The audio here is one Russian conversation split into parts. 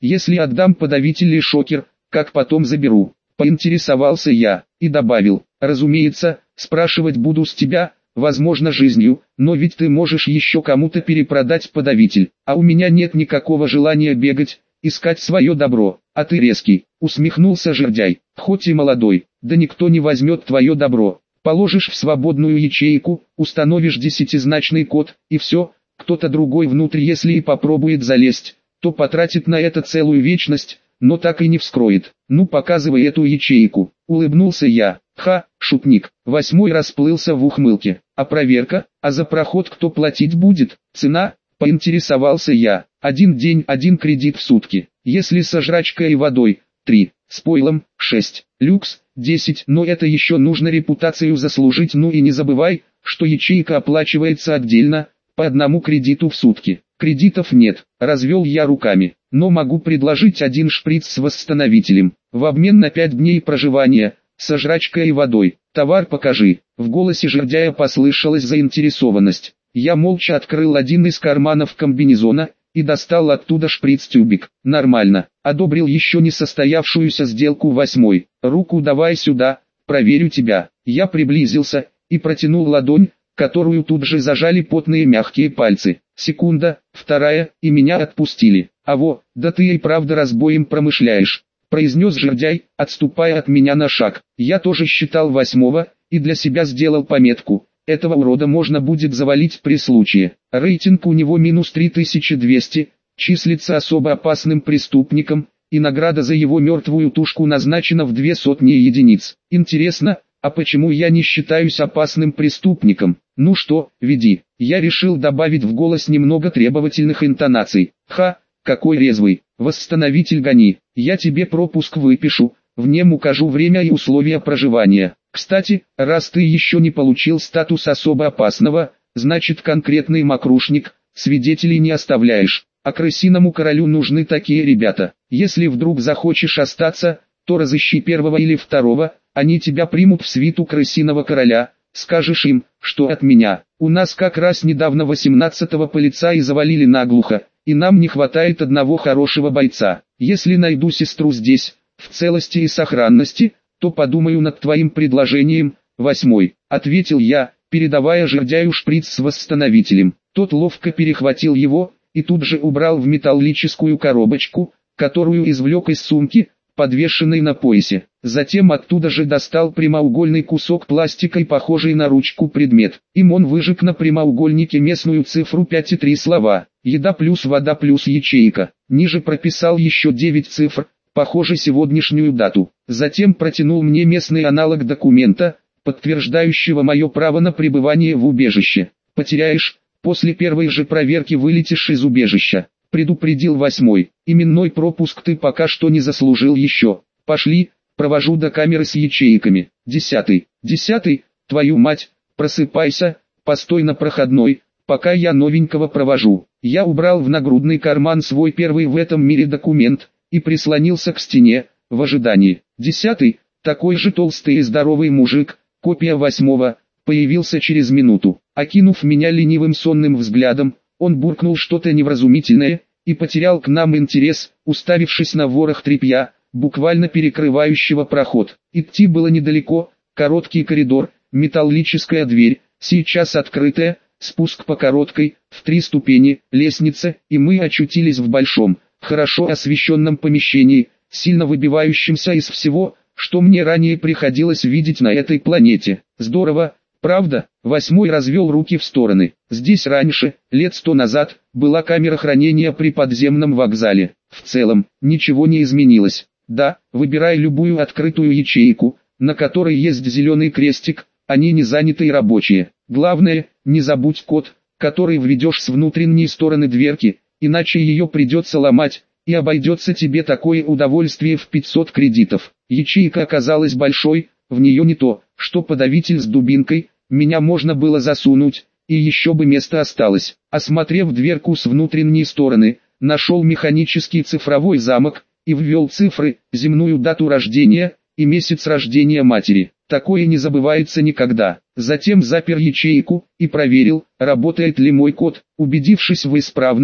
Если отдам подавитель или шокер, как потом заберу? Поинтересовался я, и добавил, разумеется, спрашивать буду с тебя, возможно жизнью, но ведь ты можешь еще кому-то перепродать подавитель, а у меня нет никакого желания бегать, искать свое добро, а ты резкий, усмехнулся жердяй, хоть и молодой, да никто не возьмет твое добро, положишь в свободную ячейку, установишь десятизначный код, и все, кто-то другой внутрь если и попробует залезть, то потратит на это целую вечность, но так и не вскроет. Ну показывай эту ячейку, улыбнулся я. Ха, шутник. 8 расплылся в ухмылке. А проверка, а за проход кто платить будет? Цена? Поинтересовался я. 1 день 1 кредит в сутки. Если со жрачкой и водой, 3. С пойлом, 6. Люкс, 10. Но это еще нужно репутацию заслужить. Ну и не забывай, что ячейка оплачивается отдельно, по 1 кредиту в сутки. Кредитов нет, развел я руками, но могу предложить 1 шприц с восстановителем, в обмен на 5 дней проживания, со жрачкой и водой. Товар покажи. В голосе жердяя послышалась заинтересованность. Я молча открыл один из карманов комбинезона, и достал оттуда шприц-тюбик. Нормально, одобрил еще не состоявшуюся сделку 8. Руку давай сюда, проверю тебя. Я приблизился, и протянул ладонь, которую тут же зажали потные мягкие пальцы. Секунда, 2, и меня отпустили. Аво, да ты и правда разбоем промышляешь, произнес жердяй, отступая от меня на шаг. Я тоже считал 8, и для себя сделал пометку. Этого урода можно будет завалить при случае. Рейтинг у него минус 3200, числится особо опасным преступником, и награда за его мертвую тушку назначена в 200 единиц. Интересно, а почему я не считаюсь опасным преступником? Ну что, веди. Я решил добавить в голос немного требовательных интонаций. Ха, какой резвый. Восстановитель гони. Я тебе пропуск выпишу, в нем укажу время и условия проживания. Кстати, раз ты еще не получил статус особо опасного, значит конкретный мокрушник, свидетелей не оставляешь. А крысиному королю нужны такие ребята. Если вдруг захочешь остаться, то разыщи 1 или 2, они тебя примут в свиту крысиного короля. Скажешь им, что от меня. У нас как раз недавно 18-го полицаи завалили наглухо, и нам не хватает одного хорошего бойца. Если найду сестру здесь, в целости и сохранности, то подумаю над твоим предложением. 8, ответил я, передавая жердяю шприц с восстановителем. Тот ловко перехватил его, и тут же убрал в металлическую коробочку, которую извлек из сумки, подвешенной на поясе. Затем оттуда же достал прямоугольный кусок пластика и похожий на ручку предмет. Им он выжег на прямоугольнике местную цифру 5 и 3 слова. Еда плюс вода плюс ячейка. Ниже прописал еще 9 цифр, похоже сегодняшнюю дату. Затем протянул мне местный аналог документа, подтверждающего мое право на пребывание в убежище. Потеряешь, после первой же проверки вылетишь из убежища. Предупредил 8. Именной пропуск ты пока что не заслужил еще. Пошли, провожу до камеры с ячейками. 10. 10. Твою мать, просыпайся, постой на проходной, пока я новенького провожу. Я убрал в нагрудный карман свой первый в этом мире документ, и прислонился к стене, в ожидании. 10. Такой же толстый и здоровый мужик, копия 8, появился через минуту. Окинув меня ленивым сонным взглядом, он буркнул что-то невразумительное, и потерял к нам интерес, уставившись на ворох тряпья, буквально перекрывающего проход. Идти было недалеко, короткий коридор, металлическая дверь, сейчас открытая, спуск по короткой, в 3 ступени, лестнице, и мы очутились в большом, хорошо освещенном помещении, сильно выбивающемся из всего, что мне ранее приходилось видеть на этой планете. Здорово, правда? 8 развел руки в стороны. Здесь раньше, лет 100 назад, была камера хранения при подземном вокзале. В целом, ничего не изменилось. Да, выбирай любую открытую ячейку, на которой есть зеленый крестик, они не заняты и рабочие. Главное, не забудь код, который введешь с внутренней стороны дверки, иначе ее придется ломать, и обойдется тебе такое удовольствие в 500 кредитов. Ячейка оказалась большой, в нее не то, что подавитель с дубинкой, меня можно было засунуть, и еще бы место осталось. Осмотрев дверку с внутренней стороны, нашел механический цифровой замок, и ввел цифры, земную дату рождения, и месяц рождения матери. Такое не забывается никогда. Затем запер ячейку, и проверил, работает ли мой код. Убедившись в исправности,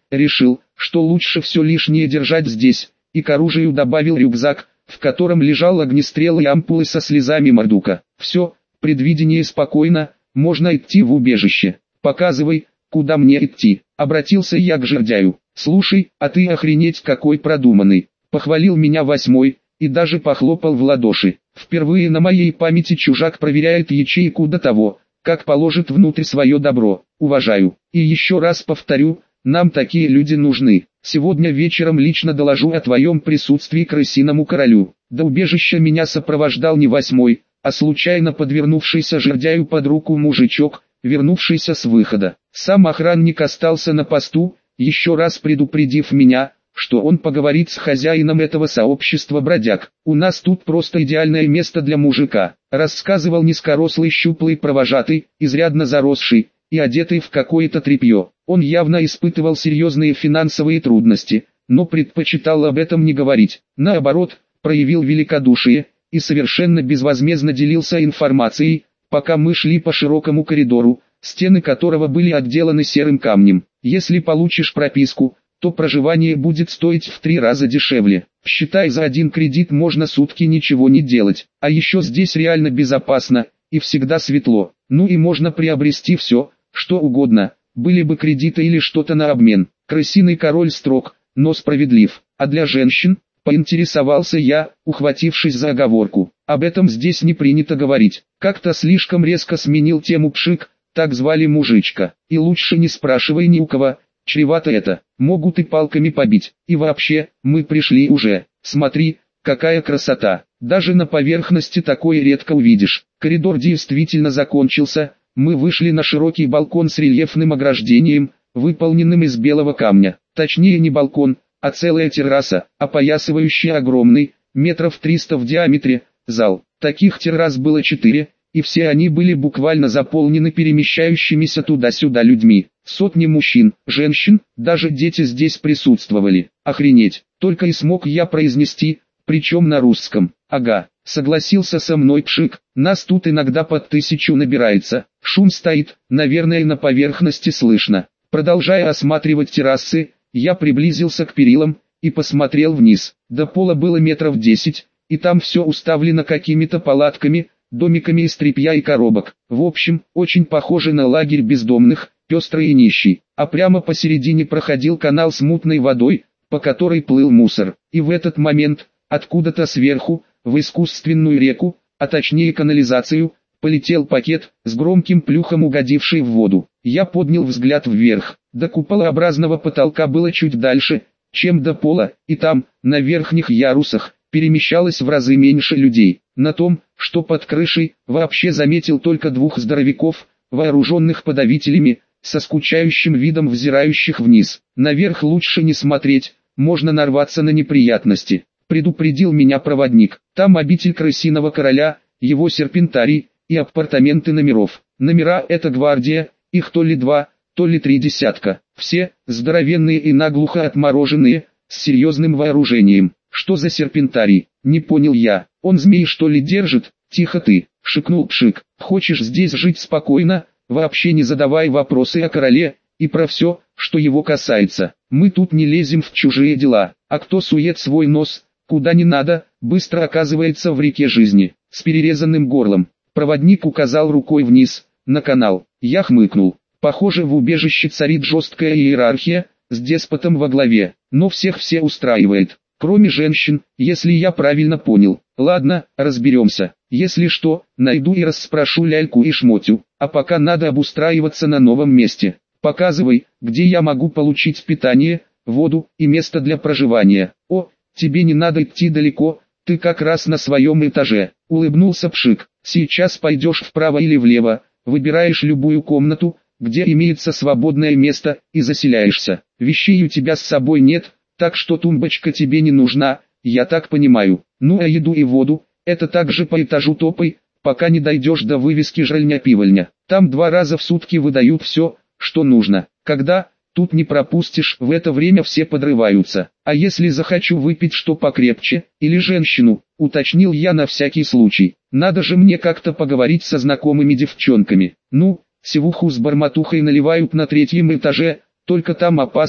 решил, что лучше все лишнее держать здесь, и к оружию добавил рюкзак, в котором лежал огнестрел и ампулы со слезами Мордука. Все, предвидение спокойно, можно идти в убежище. Показывай, куда мне идти. Обратился я к жердяю. Слушай, а ты охренеть какой продуманный. Похвалил меня восьмой, и даже похлопал в ладоши. Впервые на моей памяти чужак проверяет ячейку до того, как положит внутрь свое добро. Уважаю. И еще раз повторю, нам такие люди нужны. Сегодня вечером лично доложу о твоем присутствии крысиному королю. До убежища меня сопровождал не восьмой, а случайно подвернувшийся жердяю под руку мужичок, вернувшийся с выхода. Сам охранник остался на посту, еще раз предупредив меня, что он поговорит с хозяином этого сообщества бродяг. «У нас тут просто идеальное место для мужика», рассказывал низкорослый щуплый провожатый, изрядно заросший, и одетый в какое-то тряпье. Он явно испытывал серьезные финансовые трудности, но предпочитал об этом не говорить. Наоборот, проявил великодушие, и совершенно безвозмездно делился информацией, пока мы шли по широкому коридору, стены которого были отделаны серым камнем. Если получишь прописку, то проживание будет стоить в 3 раза дешевле. Считай, за 1 кредит можно сутки ничего не делать. А еще здесь реально безопасно, и всегда светло. Ну и можно приобрести все, что угодно, были бы кредиты или что-то на обмен. Крысиный король строг, но справедлив. А для женщин, поинтересовался я, ухватившись за оговорку. Об этом здесь не принято говорить. Как-то слишком резко сменил тему Пшик, так звали мужичка. И лучше не спрашивай ни у кого, чревато это, могут и палками побить. И вообще, мы пришли уже. Смотри, какая красота. Даже на поверхности такое редко увидишь. Коридор действительно закончился. Мы вышли на широкий балкон с рельефным ограждением, выполненным из белого камня. Точнее не балкон, а целая терраса, опоясывающая огромный, метров 300 в диаметре, зал. Таких террас было 4, и все они были буквально заполнены перемещающимися туда-сюда людьми. Сотни мужчин, женщин, даже дети здесь присутствовали. Охренеть, только и смог я произнести, причем на русском. Ага, согласился со мной Пшик, нас тут иногда под 1000 набирается. Шум стоит, наверное, на поверхности слышно. Продолжая осматривать террасы, я приблизился к перилам и посмотрел вниз. До пола было метров 10, и там все уставлено какими-то палатками, домиками из тряпья и коробок. В общем, очень похоже на лагерь бездомных, пестрый и нищий. А прямо посередине проходил канал с мутной водой, по которой плыл мусор. И в этот момент, откуда-то сверху, в искусственную реку, а точнее канализацию, полетел пакет, с громким плюхом угодивший в воду. Я поднял взгляд вверх. До куполообразного потолка было чуть дальше, чем до пола, и там, на верхних ярусах, перемещалось в разы меньше людей. На том, что под крышей, вообще заметил только 2 здоровяков, вооруженных подавителями, со скучающим видом взирающих вниз. Наверх лучше не смотреть, можно нарваться на неприятности. Предупредил меня проводник. Там обитель крысиного короля, его серпентарий и апартаменты номеров. Номера — это гвардия, их то ли 2, то ли 3 десятка. Все здоровенные и наглухо отмороженные, с серьезным вооружением. Что за серпентарий? Не понял я. Он змей что ли держит? Тихо ты, шикнул Пшик. Хочешь здесь жить спокойно, вообще не задавай вопросы о короле и про все, что его касается. Мы тут не лезем в чужие дела, а кто сует свой нос куда не надо, быстро оказывается в реке жизни. С перерезанным горлом. Проводник указал рукой вниз, на канал. Я хмыкнул. Похоже, в убежище царит жесткая иерархия, с деспотом во главе, но всех все устраивает, кроме женщин, если я правильно понял. Ладно, разберемся. Если что, найду и расспрошу ляльку и шмотю, а пока надо обустраиваться на новом месте. Показывай, где я могу получить питание, воду и место для проживания. О, тебе не надо идти далеко, ты как раз на своем этаже, улыбнулся Пшик. Сейчас пойдешь вправо или влево, выбираешь любую комнату, где имеется свободное место, и заселяешься. Вещей у тебя с собой нет, так что тумбочка тебе не нужна, я так понимаю. Ну а еду и воду, это также по этажу топай, пока не дойдешь до вывески жральня-пивальня. Там 2 раза в сутки выдают все, что нужно. Когда, тут не пропустишь, в это время все подрываются. А если захочу выпить что покрепче, или женщину, уточнил я на всякий случай. Надо же мне как-то поговорить со знакомыми девчонками. Ну, севуху с барматухой наливают на 3-м этаже, только там опасно,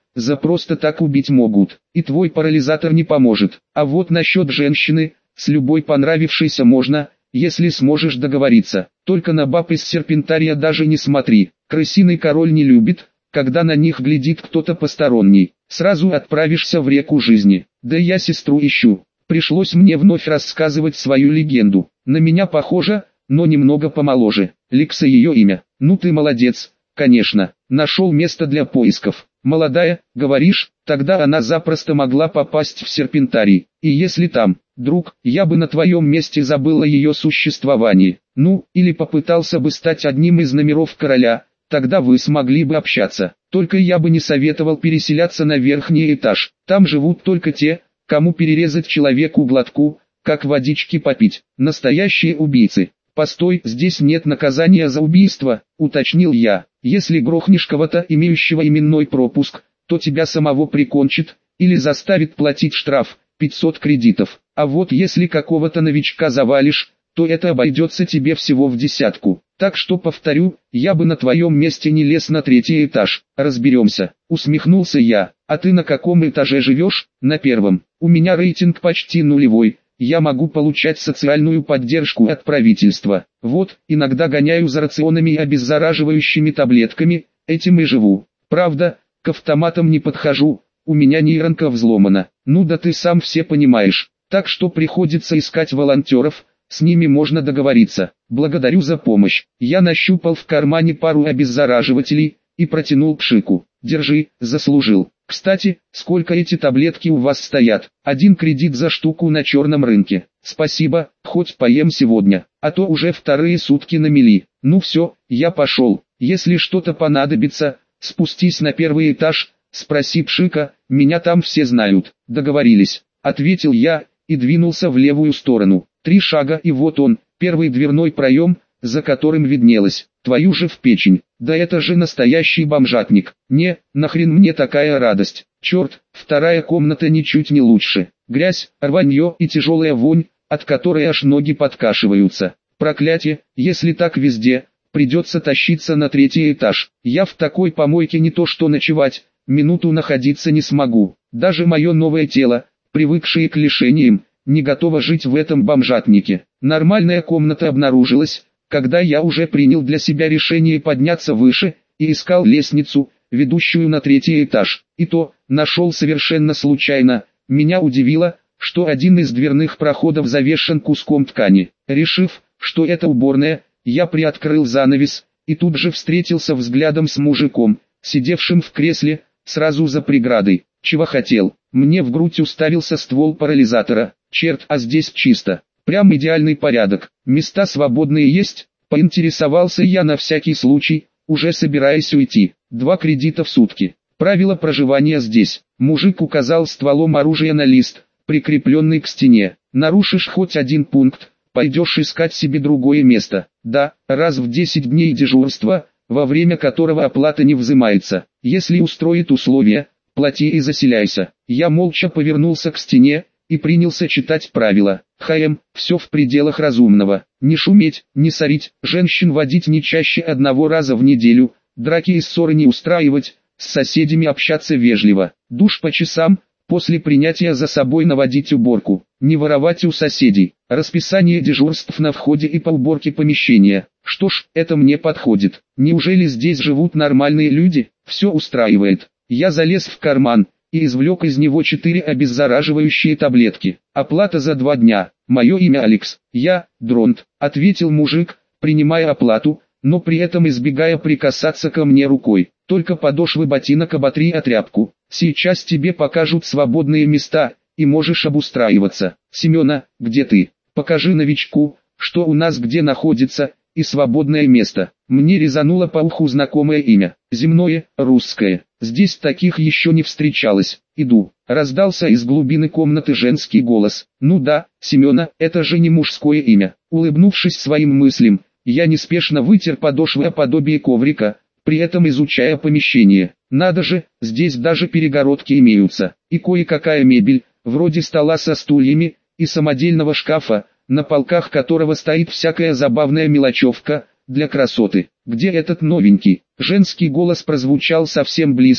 за просто так убить могут, и твой парализатор не поможет. А вот насчет женщины, с любой понравившейся можно, если сможешь договориться. Только на баб из серпентария даже не смотри, крысиный король не любит, когда на них глядит кто-то посторонний. Сразу отправишься в реку жизни. Да я сестру ищу. Пришлось мне вновь рассказывать свою легенду. На меня похожа, но немного помоложе. Ликса ее имя. Ну ты молодец, конечно. Нашел место для поисков. Молодая, говоришь, тогда она запросто могла попасть в серпентарий. И если там, друг, я бы на твоем месте забыла ее существование. Ну, или попытался бы стать одним из номеров короля, тогда вы смогли бы общаться. Только я бы не советовал переселяться на верхний этаж. Там живут только те, кому перерезать человеку глотку, как водички попить. Настоящие убийцы. Постой, здесь нет наказания за убийство, уточнил я. Если грохнешь кого-то, имеющего именной пропуск, то тебя самого прикончит, или заставит платить штраф, 500 кредитов. А вот если какого-то новичка завалишь, то это обойдется тебе всего в десятку. Так что повторю, я бы на твоем месте не лез на третий этаж. Разберемся. Усмехнулся я. А ты на каком этаже живешь? На первом. У меня рейтинг почти нулевой. Я могу получать социальную поддержку от правительства. Вот, иногда гоняю за рационами и обеззараживающими таблетками, этим и живу. Правда, к автоматам не подхожу, у меня нейронка взломана. Ну да ты сам все понимаешь. Так что приходится искать волонтеров, с ними можно договориться. Благодарю за помощь. Я нащупал в кармане пару обеззараживателей и протянул Пшику. Держи, заслужил. Кстати, сколько эти таблетки у вас стоят? 1 кредит за штуку на черном рынке. Спасибо, хоть поем сегодня, а то уже вторые сутки на мели. Ну все, я пошел. Если что-то понадобится, спустись на первый этаж, спроси Пшика, меня там все знают. Договорились, ответил я и двинулся в левую сторону. 3 шага и вот он, первый дверной проем, за которым виднелось, твою же в печень. Да это же настоящий бомжатник. Не, нахрен мне такая радость. Черт, вторая комната ничуть не лучше. Грязь, рванье и тяжелая вонь, от которой аж ноги подкашиваются. Проклятие, если так везде, придется тащиться на третий этаж. Я в такой помойке не то что ночевать, минуту находиться не смогу. Даже мое новое тело, привыкшее к лишениям, не готово жить в этом бомжатнике. Нормальная комната обнаружилась, когда я уже принял для себя решение подняться выше, и искал лестницу, ведущую на третий этаж. И то, нашел совершенно случайно. Меня удивило, что один из дверных проходов завешен куском ткани. Решив, что это уборная, я приоткрыл занавес, и тут же встретился взглядом с мужиком, сидевшим в кресле, сразу за преградой. Чего хотел? Мне в грудь уставился ствол парализатора. Черт, а здесь чисто. Прям идеальный порядок. Места свободные есть? Поинтересовался я на всякий случай, уже собираясь уйти. 2 кредита в сутки. Правило проживания здесь. Мужик указал стволом оружия на лист, прикрепленный к стене. Нарушишь хоть один пункт, пойдешь искать себе другое место. Да, раз в 10 дней дежурства, во время которого оплата не взимается. Если устроит условия, плати и заселяйся. Я молча повернулся к стене и принялся читать правила. Все в пределах разумного. Не шуметь, не ссорить, женщин водить не чаще 1 раза в неделю, драки и ссоры не устраивать, с соседями общаться вежливо, душ по часам, после принятия за собой наводить уборку, не воровать у соседей, расписание дежурств на входе и по уборке помещения. Что ж, это мне подходит. Неужели здесь живут нормальные люди? Все устраивает. Я залез в карман и извлек из него 4 обеззараживающие таблетки. Оплата за 2 дня. Мое имя Алекс. Я, Дронт, ответил мужик, принимая оплату, но при этом избегая прикасаться ко мне рукой. Только подошвы ботинок оботри о тряпку. Сейчас тебе покажут свободные места, и можешь обустраиваться. Семена, где ты? Покажи новичку, что у нас где находится, и свободное место. Мне резануло по уху знакомое имя. Земное, русское. Здесь таких еще не встречалось. Иду. Раздался из глубины комнаты женский голос. Ну да, Семена, это же не мужское имя. Улыбнувшись своим мыслям, я неспешно вытер подошвы о подобие коврика, при этом изучая помещение. Надо же, здесь даже перегородки имеются. И кое-какая мебель, вроде стола со стульями, и самодельного шкафа, на полках которого стоит всякая забавная мелочевка, для красоты. Где этот новенький? Женский голос прозвучал совсем близко,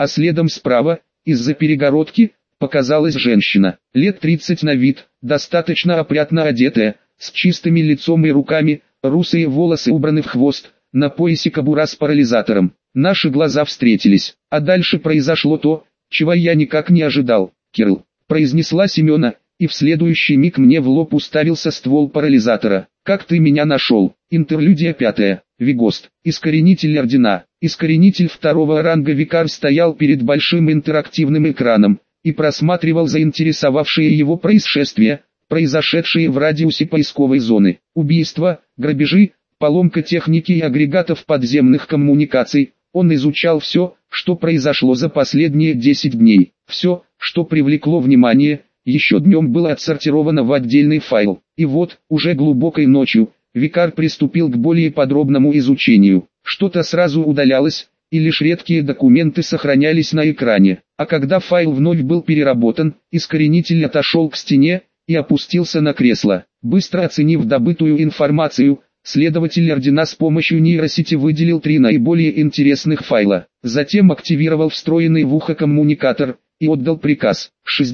а следом справа, из-за перегородки, показалась женщина, лет 30 на вид, достаточно опрятно одетая, с чистыми лицом и руками, русые волосы убраны в хвост, на поясе кобура с парализатором. Наши глаза встретились, а дальше произошло то, чего я никак не ожидал. «Кирилл», произнесла Семена, и в следующий миг мне в лоб уставился ствол парализатора. «Как ты меня нашел?» Интерлюдия 5. Вигост. Искоренитель ордена. Искоренитель второго ранга Викар стоял перед большим интерактивным экраном и просматривал заинтересовавшие его происшествия, произошедшие в радиусе поисковой зоны. Убийства, грабежи, поломка техники и агрегатов подземных коммуникаций. Он изучал все, что произошло за последние 10 дней. Все, что привлекло внимание, еще днем было отсортировано в отдельный файл. И вот, уже глубокой ночью, Викар приступил к более подробному изучению. Что-то сразу удалялось, и лишь редкие документы сохранялись на экране. А когда файл вновь был переработан, искоренитель отошел к стене и опустился на кресло. Быстро оценив добытую информацию, следователь ордена с помощью нейросети выделил 3 наиболее интересных файла. Затем активировал встроенный в ухо коммуникатор и отдал приказ.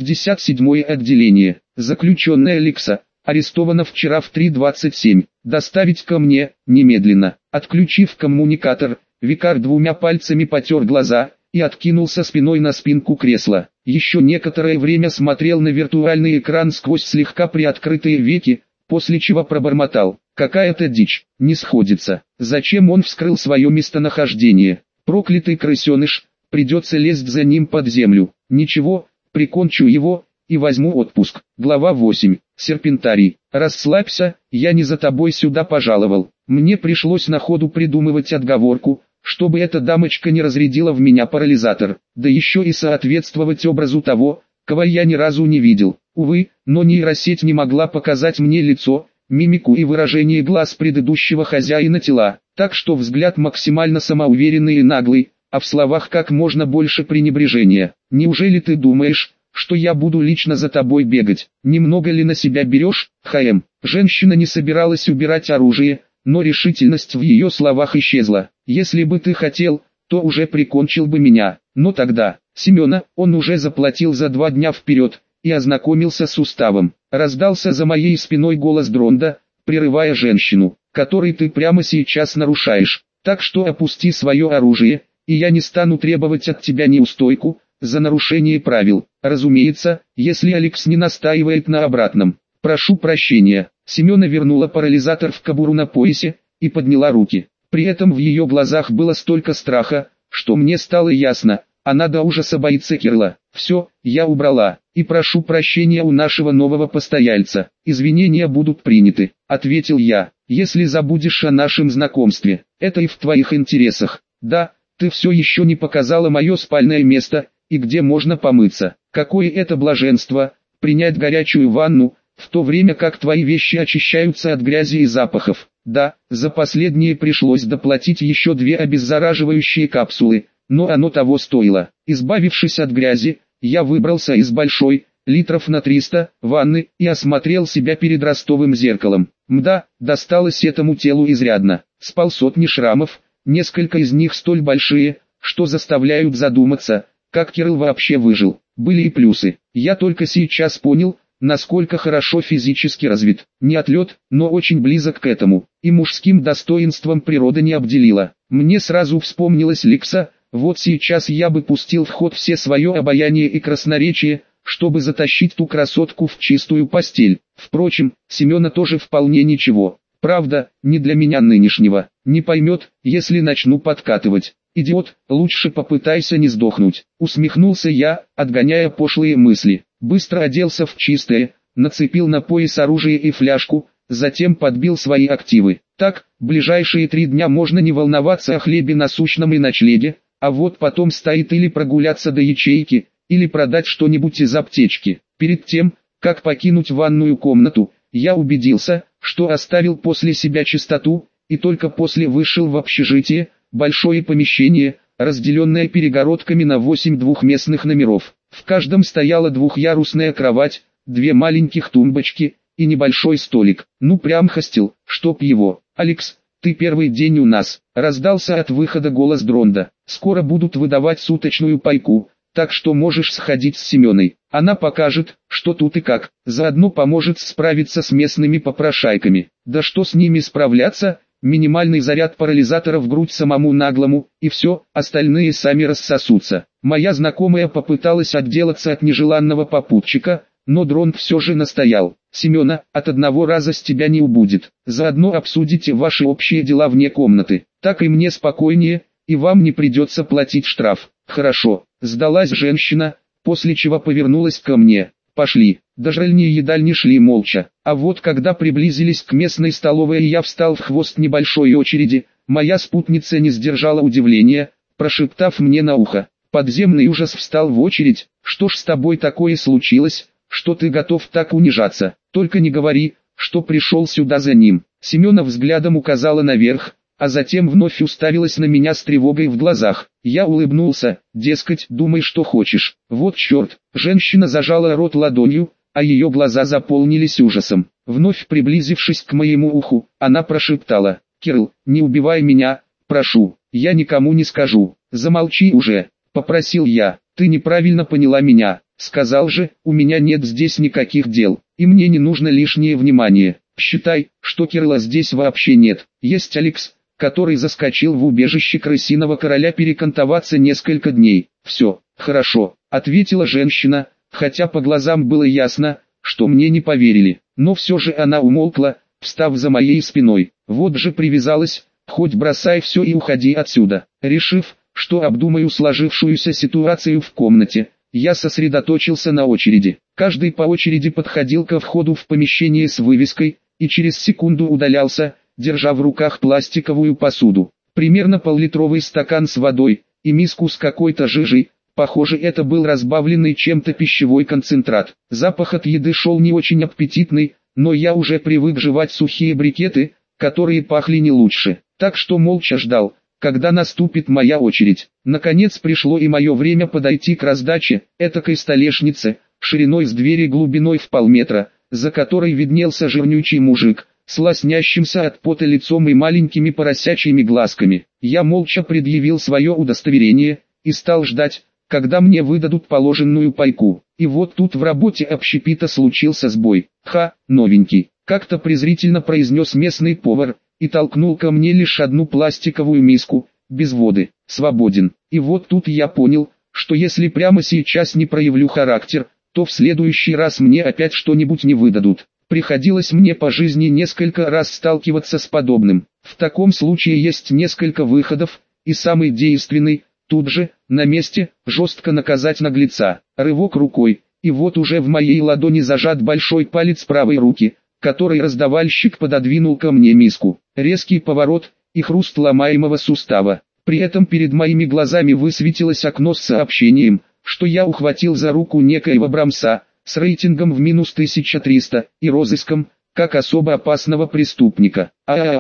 67-е отделение. Заключенная Алекса, арестована вчера в 3:27. Доставить ко мне, немедленно. Отключив коммуникатор, Викар 2 пальцами потер глаза и откинулся спиной на спинку кресла. Еще некоторое время смотрел на виртуальный экран сквозь слегка приоткрытые веки, после чего пробормотал: «Какая-то дичь, не сходится. Зачем он вскрыл свое местонахождение? Проклятый крысеныш, придется лезть за ним под землю. Ничего, прикончу его и возьму отпуск». Глава 8. Серпентарий. «Расслабься, я не за тобой сюда пожаловал. Мне пришлось на ходу придумывать отговорку, чтобы эта дамочка не разрядила в меня парализатор, да еще и соответствовать образу того, кого я ни разу не видел. Увы, но нейросеть не могла показать мне лицо, мимику и выражение глаз предыдущего хозяина тела, так что взгляд максимально самоуверенный и наглый, а в словах как можно больше пренебрежения. «Неужели ты думаешь, что я буду лично за тобой бегать? Немного ли на себя берешь, ХМ?» Женщина не собиралась убирать оружие, но решительность в ее словах исчезла. «Если бы ты хотел, то уже прикончил бы меня. Но тогда, Семена, он уже заплатил за 2 дня вперед и ознакомился с уставом». Раздался за моей спиной голос Дронда, прерывая женщину: «Который ты прямо сейчас нарушаешь. Так что опусти свое оружие, и я не стану требовать от тебя неустойку за нарушение правил. Разумеется, если Алекс не настаивает на обратном. Прошу прощения». Семена вернула парализатор в кобуру на поясе и подняла руки. При этом в ее глазах было столько страха, что мне стало ясно, она до ужаса боится Кирилла. «Все, я убрала, и прошу прощения у нашего нового постояльца. Извинения будут приняты», — ответил я. «Если забудешь о нашем знакомстве, это и в твоих интересах. Да, ты все еще не показала мое спальное место, и где можно помыться. Какое это блаженство, принять горячую ванну, в то время как твои вещи очищаются от грязи и запахов. Да, за последние пришлось доплатить еще 2 обеззараживающие капсулы, но оно того стоило». Избавившись от грязи, я выбрался из большой, литров на 300, ванны и осмотрел себя перед ростовым зеркалом. Мда, досталось этому телу изрядно. С полсотни шрамов, несколько из них столь большие, что заставляют задуматься, как Кирилл вообще выжил. Были и плюсы. Я только сейчас понял, насколько хорошо физически развит. Не отлет, но очень близок к этому. И мужским достоинством природа не обделила. Мне сразу вспомнилась Лекса. Вот сейчас я бы пустил в ход все свое обаяние и красноречие, чтобы затащить ту красотку в чистую постель. Впрочем, Семена тоже вполне ничего. Правда, не для меня нынешнего. Не поймет, если начну подкатывать. «Идиот, лучше попытайся не сдохнуть», — усмехнулся я, отгоняя пошлые мысли. Быстро оделся в чистое, нацепил на пояс оружие и фляжку, затем подбил свои активы. Так, ближайшие 3 дня можно не волноваться о хлебе насущном и ночлеге, а вот потом стоит или прогуляться до ячейки, или продать что-нибудь из аптечки. Перед тем, как покинуть ванную комнату, я убедился, что оставил после себя чистоту, и только после вышел в общежитие, большое помещение, разделенное перегородками на 8 двухместных номеров. В каждом стояла 2-ярусная кровать, 2 маленьких тумбочки и небольшой столик. Ну прям хостел, чтоб его. «Алекс, ты первый день у нас», — раздался от выхода голос Дронда. скоро будут выдавать суточную пайку, так что можешь сходить с Семеной. Она покажет, что тут и как, заодно поможет справиться с местными попрошайками. Да что с ними справляться, минимальный заряд парализатора в грудь самому наглому, и все, остальные сами рассосутся. Моя знакомая попыталась отделаться от нежеланного попутчика, но дрон все же настоял. Семена, от одного раза с тебя не убудет. Заодно обсудите ваши общие дела вне комнаты. Так и мне спокойнее, и вам не придется платить штраф. Хорошо, сдалась женщина, после чего повернулась ко мне. Пошли. До жральни и едальни шли молча. А вот когда приблизились к местной столовой и я встал в хвост небольшой очереди, моя спутница не сдержала удивления, прошептав мне на ухо. Подземный ужас встал в очередь. Что ж с тобой такое случилось, что ты готов так унижаться? Только не говори, что пришел сюда за ним. Семена взглядом указала наверх, а затем вновь уставилась на меня с тревогой в глазах. Я улыбнулся, дескать, думай что хочешь. Вот черт, женщина зажала рот ладонью, а ее глаза заполнились ужасом. Вновь приблизившись к моему уху, она прошептала: «Кирилл, не убивай меня, прошу, я никому не скажу». «Замолчи уже», — попросил я, — «ты неправильно поняла меня. Сказал же, у меня нет здесь никаких дел, и мне не нужно лишнее внимание. Считай, что Кирилла здесь вообще нет. Есть Алекс, который заскочил в убежище крысиного короля перекантоваться несколько дней». «Все, хорошо», — ответила женщина, хотя по глазам было ясно, что мне не поверили. Но все же она умолкла, встав за моей спиной. Вот же привязалась, хоть бросай все и уходи отсюда. Решив, что обдумаю сложившуюся ситуацию в комнате, я сосредоточился на очереди. Каждый по очереди подходил ко входу в помещение с вывеской, и через секунду удалялся, держа в руках пластиковую посуду. Примерно пол-литровый стакан с водой, и миску с какой-то жижей. Похоже, это был разбавленный чем-то пищевой концентрат. Запах от еды шел не очень аппетитный, но я уже привык жевать сухие брикеты, которые пахли не лучше. Так что молча ждал, когда наступит моя очередь. Наконец пришло и мое время подойти к раздаче, этакой столешнице, шириной с двери глубиной в полметра, за которой виднелся жирнючий мужик, с лоснящимся от пота лицом и маленькими поросячьими глазками. Я молча предъявил свое удостоверение, и стал ждать, когда мне выдадут положенную пайку. И вот тут в работе общепита случился сбой. «Ха, новенький», — как-то презрительно произнес местный повар, и толкнул ко мне лишь одну пластиковую миску, без воды. «Свободен». И вот тут я понял, что если прямо сейчас не проявлю характер, то в следующий раз мне опять что-нибудь не выдадут. Приходилось мне по жизни несколько раз сталкиваться с подобным. В таком случае есть несколько выходов, и самый действенный — тут же, на месте, жестко наказать наглеца. Рывок рукой, и вот уже в моей ладони зажат большой палец правой руки, который раздавальщик пододвинул ко мне миску. Резкий поворот, и хруст ломаемого сустава. При этом перед моими глазами высветилось окно с сообщением, что я ухватил за руку некоего Брамса, с рейтингом в -1300, и розыском, как особо опасного преступника.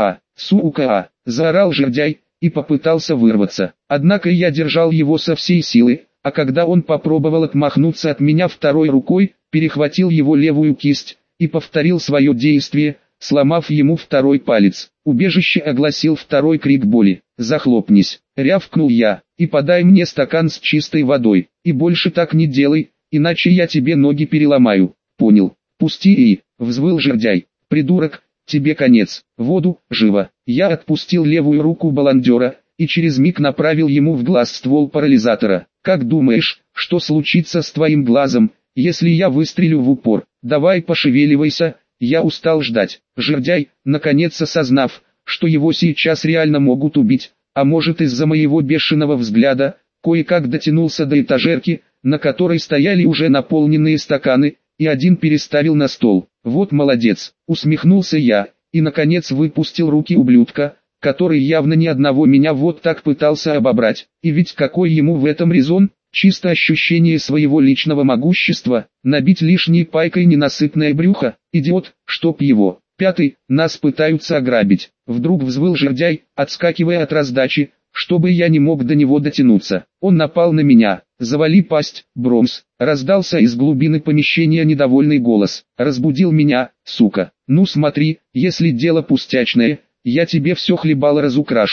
Сука, заорал жердяй, и попытался вырваться. Однако я держал его со всей силы, а когда он попробовал отмахнуться от меня второй рукой, перехватил его левую кисть, и повторил свое действие, сломав ему второй палец. Убежище огласил второй крик боли. «Захлопнись!» — рявкнул я, — «и подай мне стакан с чистой водой, и больше так не делай, иначе я тебе ноги переломаю». «Понял. Пусти и...» — взвыл жердяй. «Придурок, тебе конец. Воду, живо!» Я отпустил левую руку баландера, и через миг направил ему в глаз ствол парализатора. «Как думаешь, что случится с твоим глазом, если я выстрелю в упор? Давай пошевеливайся». Я устал ждать. Жердяй, наконец осознав, что его сейчас реально могут убить, а может из-за моего бешеного взгляда, кое-как дотянулся до этажерки, на которой стояли уже наполненные стаканы, и один переставил на стол. «Вот молодец», — усмехнулся я, и наконец выпустил руки ублюдка, который явно ни одного меня вот так пытался обобрать. И ведь какой ему в этом резон? Чисто ощущение своего личного могущества, набить лишней пайкой ненасытное брюхо. Идиот, чтоб его. «Пятый, нас пытаются ограбить», — вдруг взвыл жердяй, отскакивая от раздачи, чтобы я не мог до него дотянуться. Он напал на меня. «Завали пасть, Бромс», — раздался из глубины помещения недовольный голос. «Разбудил меня, сука. Ну смотри, если дело пустячное, я тебе все хлебало разукрашу».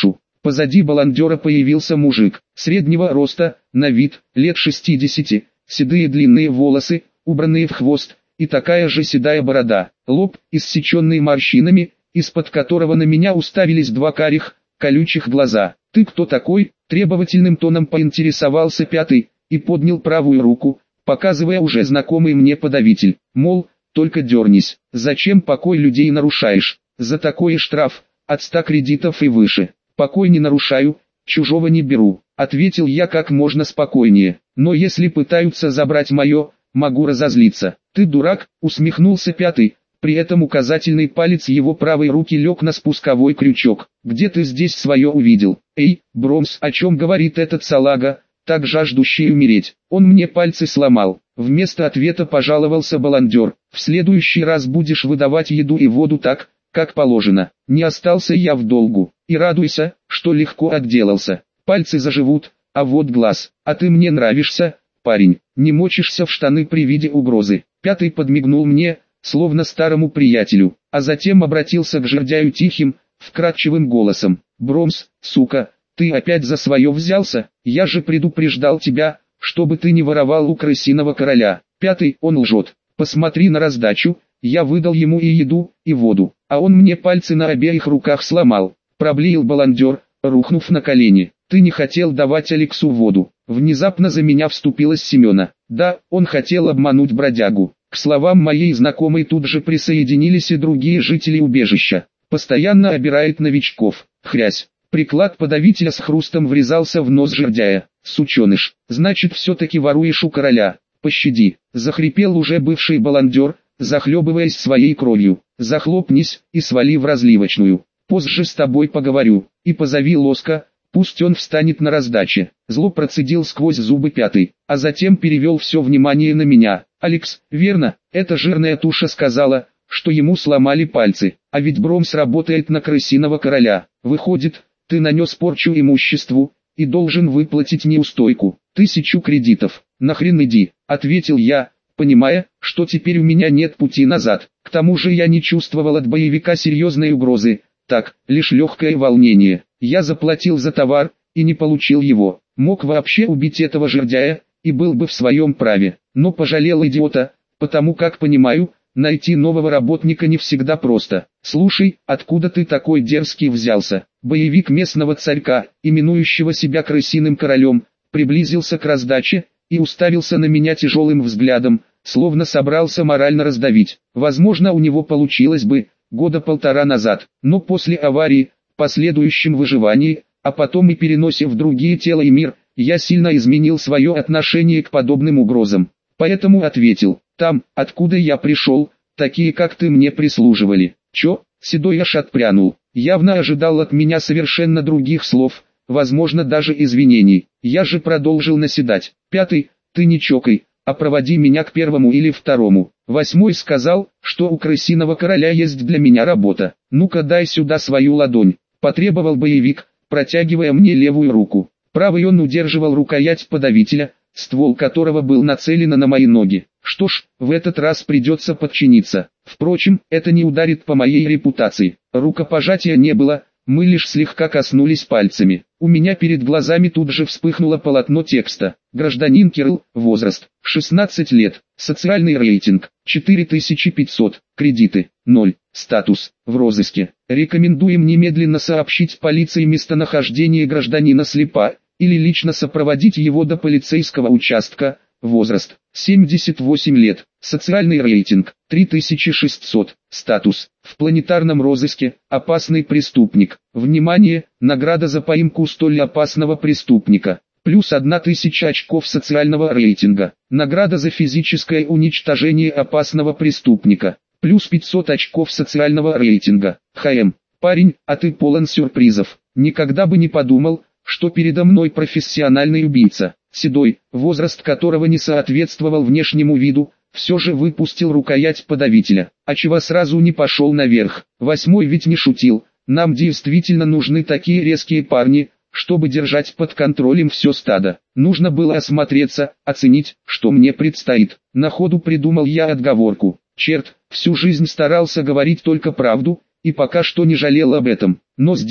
Позади баландера появился мужик, среднего роста, на вид, лет 60, седые длинные волосы, убранные в хвост, и такая же седая борода, лоб, иссеченный морщинами, из-под которого на меня уставились два карих, колючих глаза. «Ты кто такой?» – требовательным тоном поинтересовался пятый, и поднял правую руку, показывая уже знакомый мне подавитель, мол, только дернись, зачем покой людей нарушаешь, за такой штраф, от 100 кредитов и выше. «Покой не нарушаю, чужого не беру», — ответил я как можно спокойнее, «но если пытаются забрать мое, могу разозлиться». «Ты дурак», — усмехнулся пятый, при этом указательный палец его правой руки лег на спусковой крючок. «Где ты здесь свое увидел?» «Эй, Бромс, о чем говорит этот салага, так жаждущий умереть? Он мне пальцы сломал». Вместо ответа пожаловался баландер. «В следующий раз будешь выдавать еду и воду так, как положено». Не остался я в долгу, и радуйся, что легко отделался. Пальцы заживут, а вот глаз. А ты мне нравишься, парень, не мочишься в штаны при виде угрозы. Пятый подмигнул мне, словно старому приятелю, а затем обратился к жердяю тихим, вкрадчивым голосом. «Бромс, сука, ты опять за свое взялся? Я же предупреждал тебя, чтобы ты не воровал у крысиного короля». «Пятый, он лжет. Посмотри на раздачу». Я выдал ему и еду, и воду, а он мне пальцы на обеих руках сломал. Проблеял баландер, рухнув на колени. «Ты не хотел давать Алексу воду». Внезапно за меня вступилась Семена. Да, он хотел обмануть бродягу. К словам моей знакомой тут же присоединились и другие жители убежища. Постоянно обирает новичков. Хрясь. Приклад подавителя с хрустом врезался в нос жердяя. «Сученыш, значит все-таки воруешь у короля. Пощади», — захрипел уже бывший баландер, захлебываясь своей кровью. «Захлопнись и свали в разливочную. Позже с тобой поговорю. И позови Лоска, пусть он встанет на раздаче». Зло процедил сквозь зубы пятый, а затем перевел все внимание на меня. «Алекс, верно, эта жирная туша сказала, что ему сломали пальцы, а ведь Бромс работает на крысиного короля. Выходит, ты нанес порчу имуществу и должен выплатить неустойку. 1000 кредитов. Нахрен иди», — ответил я, понимая, что теперь у меня нет пути назад. К тому же я не чувствовал от боевика серьезной угрозы, так, лишь легкое волнение. Я заплатил за товар, и не получил его. Мог вообще убить этого жердяя, и был бы в своем праве, но пожалел идиота, потому как понимаю, найти нового работника не всегда просто. «Слушай, откуда ты такой дерзкий взялся?» Боевик местного царька, именующего себя крысиным королем, приблизился к раздаче, и уставился на меня тяжелым взглядом, словно собрался морально раздавить. Возможно, у него получилось бы, 1,5 года назад, но после аварии, последующем выживании, а потом и переносе в другие тела и мир, я сильно изменил свое отношение к подобным угрозам. Поэтому ответил: «Там, откуда я пришел, такие как ты мне прислуживали». «Чё?» — седой аж отпрянул, явно ожидал от меня совершенно других слов, возможно даже извинений. Я же продолжил наседать. «Пятый, ты не чокай, а проводи меня к первому или второму». Восьмой сказал, что у крысиного короля есть для меня работа. «Ну-ка дай сюда свою ладонь», — потребовал боевик, протягивая мне левую руку. Правой он удерживал рукоять подавителя, ствол которого был нацелен на мои ноги. Что ж, в этот раз придется подчиниться. Впрочем, это не ударит по моей репутации. Рукопожатия не было, мы лишь слегка коснулись пальцами. У меня перед глазами тут же вспыхнуло полотно текста. Гражданин Кирилл, возраст, 16 лет, социальный рейтинг, 4500, кредиты, 0, статус, в розыске. Рекомендуем немедленно сообщить полиции местонахождение гражданина Слепа, или лично сопроводить его до полицейского участка. Возраст, 78 лет, социальный рейтинг, 3600, статус, в планетарном розыске, опасный преступник. Внимание, награда за поимку столь опасного преступника. Плюс 1000 очков социального рейтинга. Награда за физическое уничтожение опасного преступника. Плюс 500 очков социального рейтинга. ХМ. Парень, а ты полон сюрпризов. Никогда бы не подумал, что передо мной профессиональный убийца. Седой, возраст которого не соответствовал внешнему виду, все же выпустил рукоять подавителя. А чего сразу не пошел наверх? Восьмой ведь не шутил. Нам действительно нужны такие резкие парни, чтобы держать под контролем все стадо. Нужно было осмотреться, оценить, что мне предстоит. На ходу придумал я отговорку. Черт, всю жизнь старался говорить только правду, и пока что не жалел об этом. Но здесь,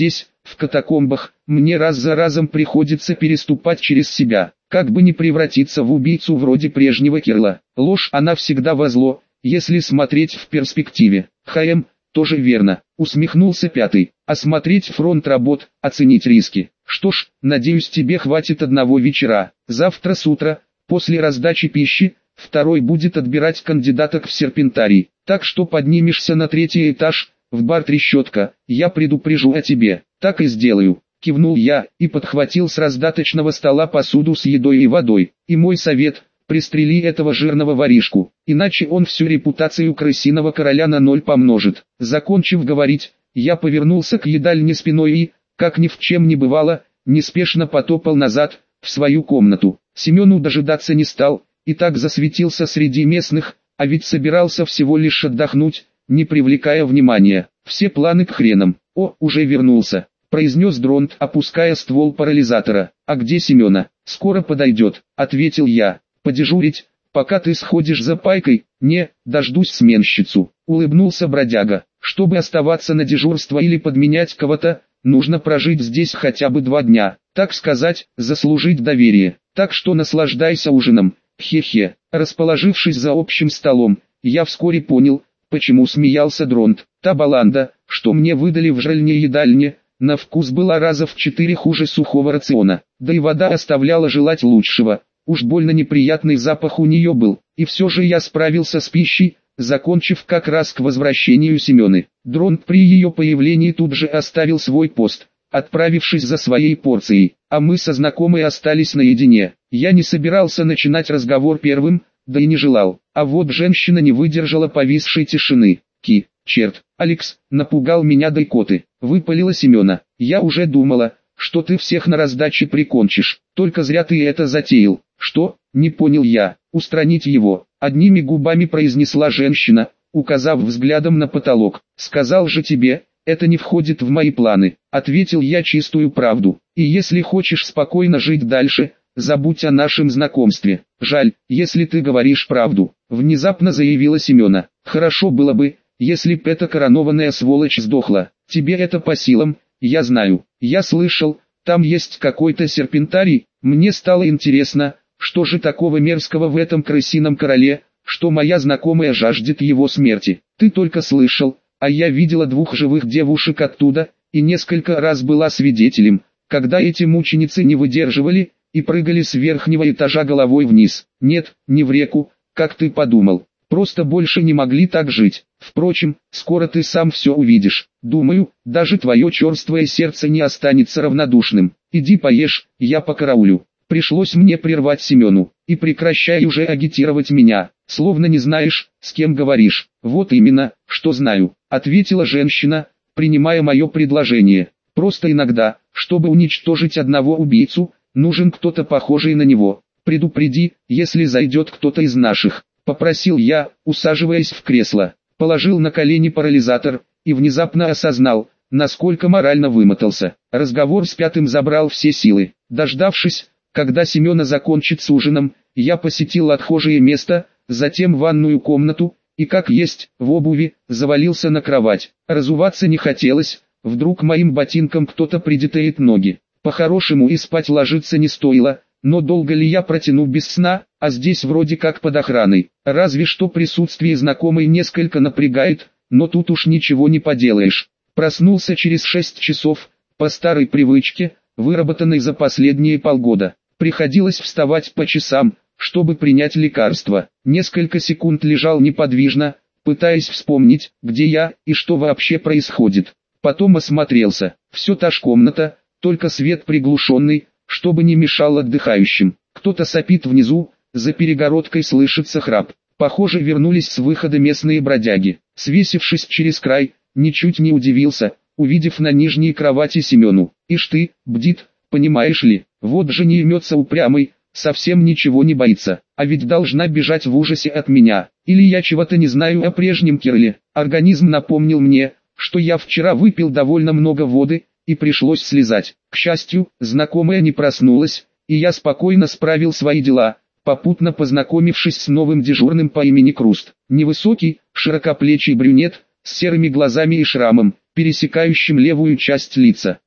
в катакомбах, мне раз за разом приходится переступать через себя, как бы не превратиться в убийцу вроде прежнего Кирла. Ложь она всегда во зло, если смотреть в перспективе. Тоже верно, усмехнулся пятый. Осмотреть фронт работ, оценить риски. Что ж, надеюсь, тебе хватит одного вечера. Завтра с утра, после раздачи пищи, второй будет отбирать кандидаток в серпентарий. Так что поднимешься на 3-й этаж, в бар «Трещотка», я предупрежу о тебе. Так и сделаю. Кивнул я и подхватил с раздаточного стола посуду с едой и водой. И мой совет: пристрели этого жирного воришку, иначе он всю репутацию крысиного короля на 0 помножит. Закончив говорить, я повернулся к едальне спиной и, как ни в чем не бывало, неспешно потопал назад, в свою комнату. Семену дожидаться не стал, и так засветился среди местных, а ведь собирался всего лишь отдохнуть, не привлекая внимания. Все планы к хренам. «О, уже вернулся», — произнес Дронт, опуская ствол парализатора. «А где Семена?» «Скоро подойдет», — ответил я. «Подежурить, пока ты сходишь за пайкой?» «Не, дождусь сменщицу», — улыбнулся бродяга. «Чтобы оставаться на дежурство или подменять кого-то, нужно прожить здесь хотя бы 2 дня, так сказать, заслужить доверие. Так что наслаждайся ужином, хе-хе». Расположившись за общим столом, я вскоре понял, почему смеялся Дронт. Та баланда, что мне выдали в жильне едальне, на вкус была раза в 4 хуже сухого рациона, да и вода оставляла желать лучшего. Уж больно неприятный запах у нее был, и все же я справился с пищей, закончив как раз к возвращению Семены. Дронт при ее появлении тут же оставил свой пост, отправившись за своей порцией, а мы со знакомой остались наедине. Я не собирался начинать разговор первым, да и не желал, а вот женщина не выдержала повисшей тишины. Черт, Алекс, напугал меня до икоты», — выпалила Семена. «Я уже думала, что ты всех на раздаче прикончишь, только зря ты это затеял». «Что?» — не понял я. «Устранить его», — одними губами произнесла женщина, указав взглядом на потолок. «Сказал же тебе, это не входит в мои планы», — ответил я чистую правду. «И если хочешь спокойно жить дальше, забудь о нашем знакомстве. Жаль, если ты говоришь правду», — внезапно заявила Семена. «Хорошо было бы, если б эта коронованная сволочь сдохла. Тебе это по силам, я знаю. Я слышал, там есть какой-то серпентарий». Мне стало интересно, что же такого мерзкого в этом крысином короле, что моя знакомая жаждет его смерти. «Ты только слышал, а я видела 2 живых девушек оттуда, и несколько раз была свидетелем, когда эти мученицы не выдерживали и прыгали с верхнего этажа головой вниз. Нет, не в реку, как ты подумал. Просто больше не могли так жить. Впрочем, скоро ты сам все увидишь. Думаю, даже твое черствое сердце не останется равнодушным. Иди поешь, я покараулю». Пришлось мне прервать Семену. «И прекращай уже агитировать меня, словно не знаешь, с кем говоришь». «Вот именно, что знаю», — ответила женщина, принимая мое предложение. «Просто иногда, чтобы уничтожить одного убийцу, нужен кто-то похожий на него. Предупреди, если зайдет кто-то из наших», — попросил я, усаживаясь в кресло. Положил на колени парализатор и внезапно осознал, насколько морально вымотался. Разговор с пятым забрал все силы. Дождавшись, когда Семена закончит с ужином, я посетил отхожее место, затем ванную комнату, и как есть, в обуви, завалился на кровать. Разуваться не хотелось, вдруг моим ботинкам кто-то придетает ноги. По-хорошему и спать ложиться не стоило, но долго ли я протяну без сна, а здесь вроде как под охраной. Разве что присутствие знакомой несколько напрягает, но тут уж ничего не поделаешь. Проснулся через 6 часов, по старой привычке, выработанной за последние полгода. Приходилось вставать по часам, чтобы принять лекарство. Несколько секунд лежал неподвижно, пытаясь вспомнить, где я и что вообще происходит. Потом осмотрелся. Все та же комната, только свет приглушенный, чтобы не мешал отдыхающим. Кто-то сопит внизу, за перегородкой слышится храп. Похоже, вернулись с выхода местные бродяги. Свесившись через край, ничуть не удивился, увидев на нижней кровати Семену. «Ишь ты, бдит, понимаешь ли, вот же не имется упрямый, совсем ничего не боится, а ведь должна бежать в ужасе от меня. Или я чего-то не знаю о прежнем Кирле». Организм напомнил мне, что я вчера выпил довольно много воды, и пришлось слезать. К счастью, знакомая не проснулась, и я спокойно справил свои дела, попутно познакомившись с новым дежурным по имени Круст. Невысокий, широкоплечий брюнет, с серыми глазами и шрамом, пересекающим левую часть лица.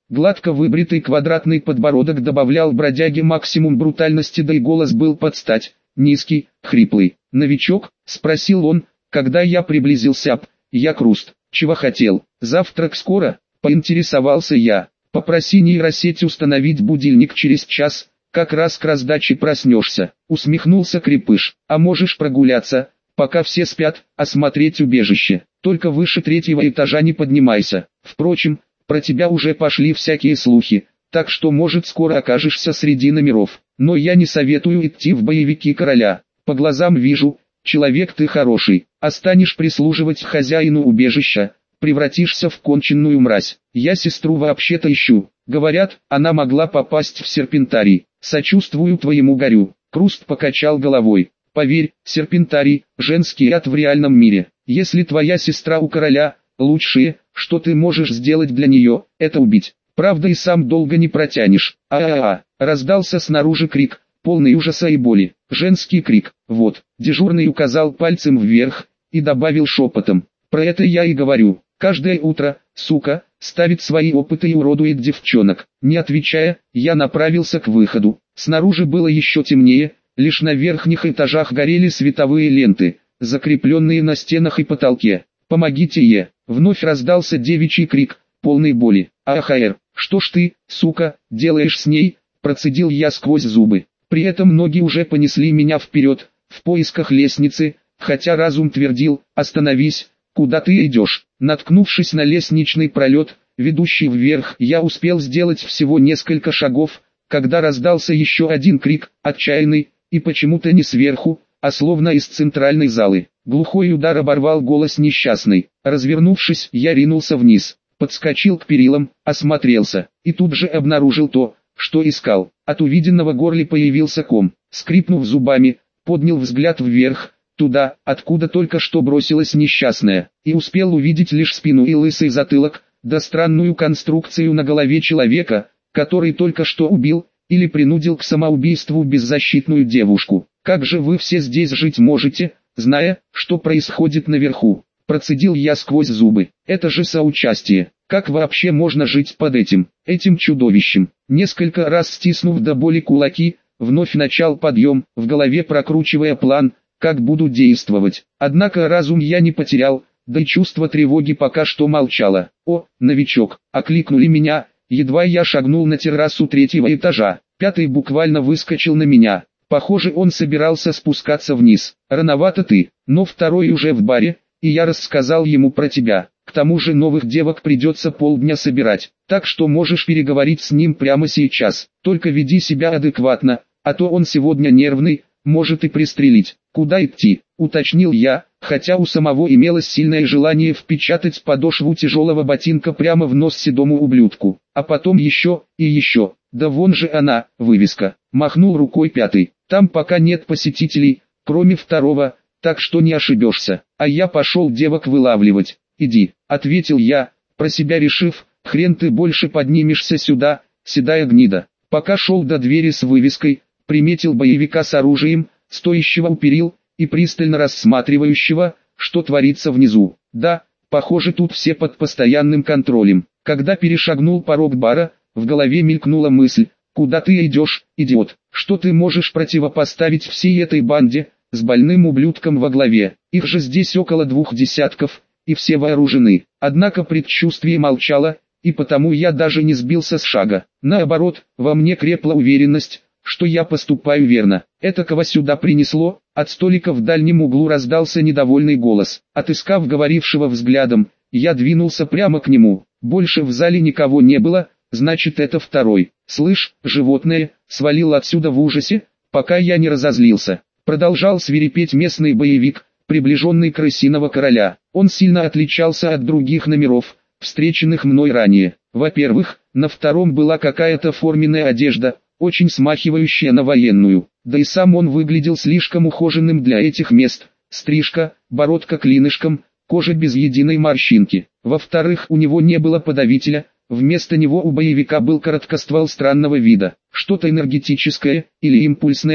Гладко выбритый квадратный подбородок добавлял бродяге максимум брутальности, да и голос был под стать, низкий, хриплый. «Новичок?» — спросил он, когда я приблизился. «Я Круст. Чего хотел? Завтрак скоро?» — поинтересовался я. «Попроси нейросеть установить будильник через час, как раз к раздаче проснешься», — усмехнулся крепыш. «А можешь прогуляться, пока все спят, осмотреть убежище. Только выше 3-го этажа не поднимайся. Впрочем, про тебя уже пошли всякие слухи, так что может скоро окажешься среди номеров. Но я не советую идти в боевики короля. По глазам вижу, человек ты хороший, а станешь прислуживать хозяину убежища, превратишься в конченную мразь. Я сестру вообще-то ищу. Говорят, она могла попасть в серпентарий. Сочувствую твоему горю». Круст покачал головой. «Поверь, серпентарий – женский ад в реальном мире. Если твоя сестра у короля, лучшее, что ты можешь сделать для нее, это убить. Правда, и сам долго не протянешь». Раздался снаружи крик, полный ужаса и боли. Женский крик. «Вот». Дежурный указал пальцем вверх и добавил шепотом. «Про это я и говорю. Каждое утро, сука, ставит свои опыты и уродует девчонок». Не отвечая, я направился к выходу. Снаружи было еще темнее, лишь на верхних этажах горели световые ленты, закрепленные на стенах и потолке. «Помогите е!» Вновь раздался девичий крик, полный боли. «Ахаэр, что ж ты, сука, делаешь с ней?» Процедил я сквозь зубы. При этом ноги уже понесли меня вперед, в поисках лестницы, хотя разум твердил: «Остановись, куда ты идешь?» Наткнувшись на лестничный пролет, ведущий вверх, я успел сделать всего несколько шагов, когда раздался еще один крик, отчаянный, и почему-то не сверху, а словно из центральной залы. Глухой удар оборвал голос несчастной. Развернувшись, я ринулся вниз, подскочил к перилам, осмотрелся, и тут же обнаружил то, что искал. От увиденного в горле появился ком. Скрипнув зубами, поднял взгляд вверх, туда, откуда только что бросилась несчастная, и успел увидеть лишь спину и лысый затылок, да странную конструкцию на голове человека, который только что убил, или принудил к самоубийству беззащитную девушку. «Как же вы все здесь жить можете, зная, что происходит наверху?» Процедил я сквозь зубы. «Это же соучастие. Как вообще можно жить под этим чудовищем?» Несколько раз стиснув до боли кулаки, вновь начал подъем, в голове прокручивая план, как буду действовать. Однако разум я не потерял, да и чувство тревоги пока что молчало. «О, новичок!» — окликнули меня, едва я шагнул на террасу 3-го этажа. 5-й буквально выскочил на меня. Похоже, он собирался спускаться вниз. «Рановато ты», но 2-й уже в баре, и я рассказал ему про тебя. К тому же новых девок придется полдня собирать, так что можешь переговорить с ним прямо сейчас. Только веди себя адекватно, а то он сегодня нервный, может и пристрелить. «Куда идти?» — уточнил я, хотя у самого имелось сильное желание впечатать подошву тяжелого ботинка прямо в нос седому ублюдку. А потом еще и еще. «Да вон же она, вывеска», — махнул рукой 5-й. «Там пока нет посетителей, кроме 2-го, так что не ошибешься. А я пошел девок вылавливать». «Иди», — ответил я, про себя решив: «Хрен ты больше поднимешься сюда, седая гнида». Пока шел до двери с вывеской, приметил боевика с оружием, стоящего у перил, и пристально рассматривающего, что творится внизу. Да, похоже, тут все под постоянным контролем. Когда перешагнул порог бара, в голове мелькнула мысль: «Куда ты идешь, идиот? Что ты можешь противопоставить всей этой банде, с больным ублюдком во главе? Их же здесь около 2 десятков, и все вооружены». Однако предчувствие молчало, и потому я даже не сбился с шага. Наоборот, во мне крепла уверенность, что я поступаю верно. «Этакого сюда принесло?» От столика в дальнем углу раздался недовольный голос. Отыскав говорившего взглядом, я двинулся прямо к нему. Больше в зале никого не было, значит, это 2-й. «Слышь, животное!» — свалил отсюда в ужасе, пока я не разозлился. Продолжал свирепеть местный боевик, приближенный к Крысиного Короля. Он сильно отличался от других номеров, встреченных мной ранее. Во-первых, на 2-м была какая-то форменная одежда, очень смахивающая на военную. Да и сам он выглядел слишком ухоженным для этих мест. Стрижка, бородка клинышком, кожа без единой морщинки. Во-вторых, у него не было подавителя, вместо него у боевика был короткоствол странного вида. Что-то энергетическое или импульсное,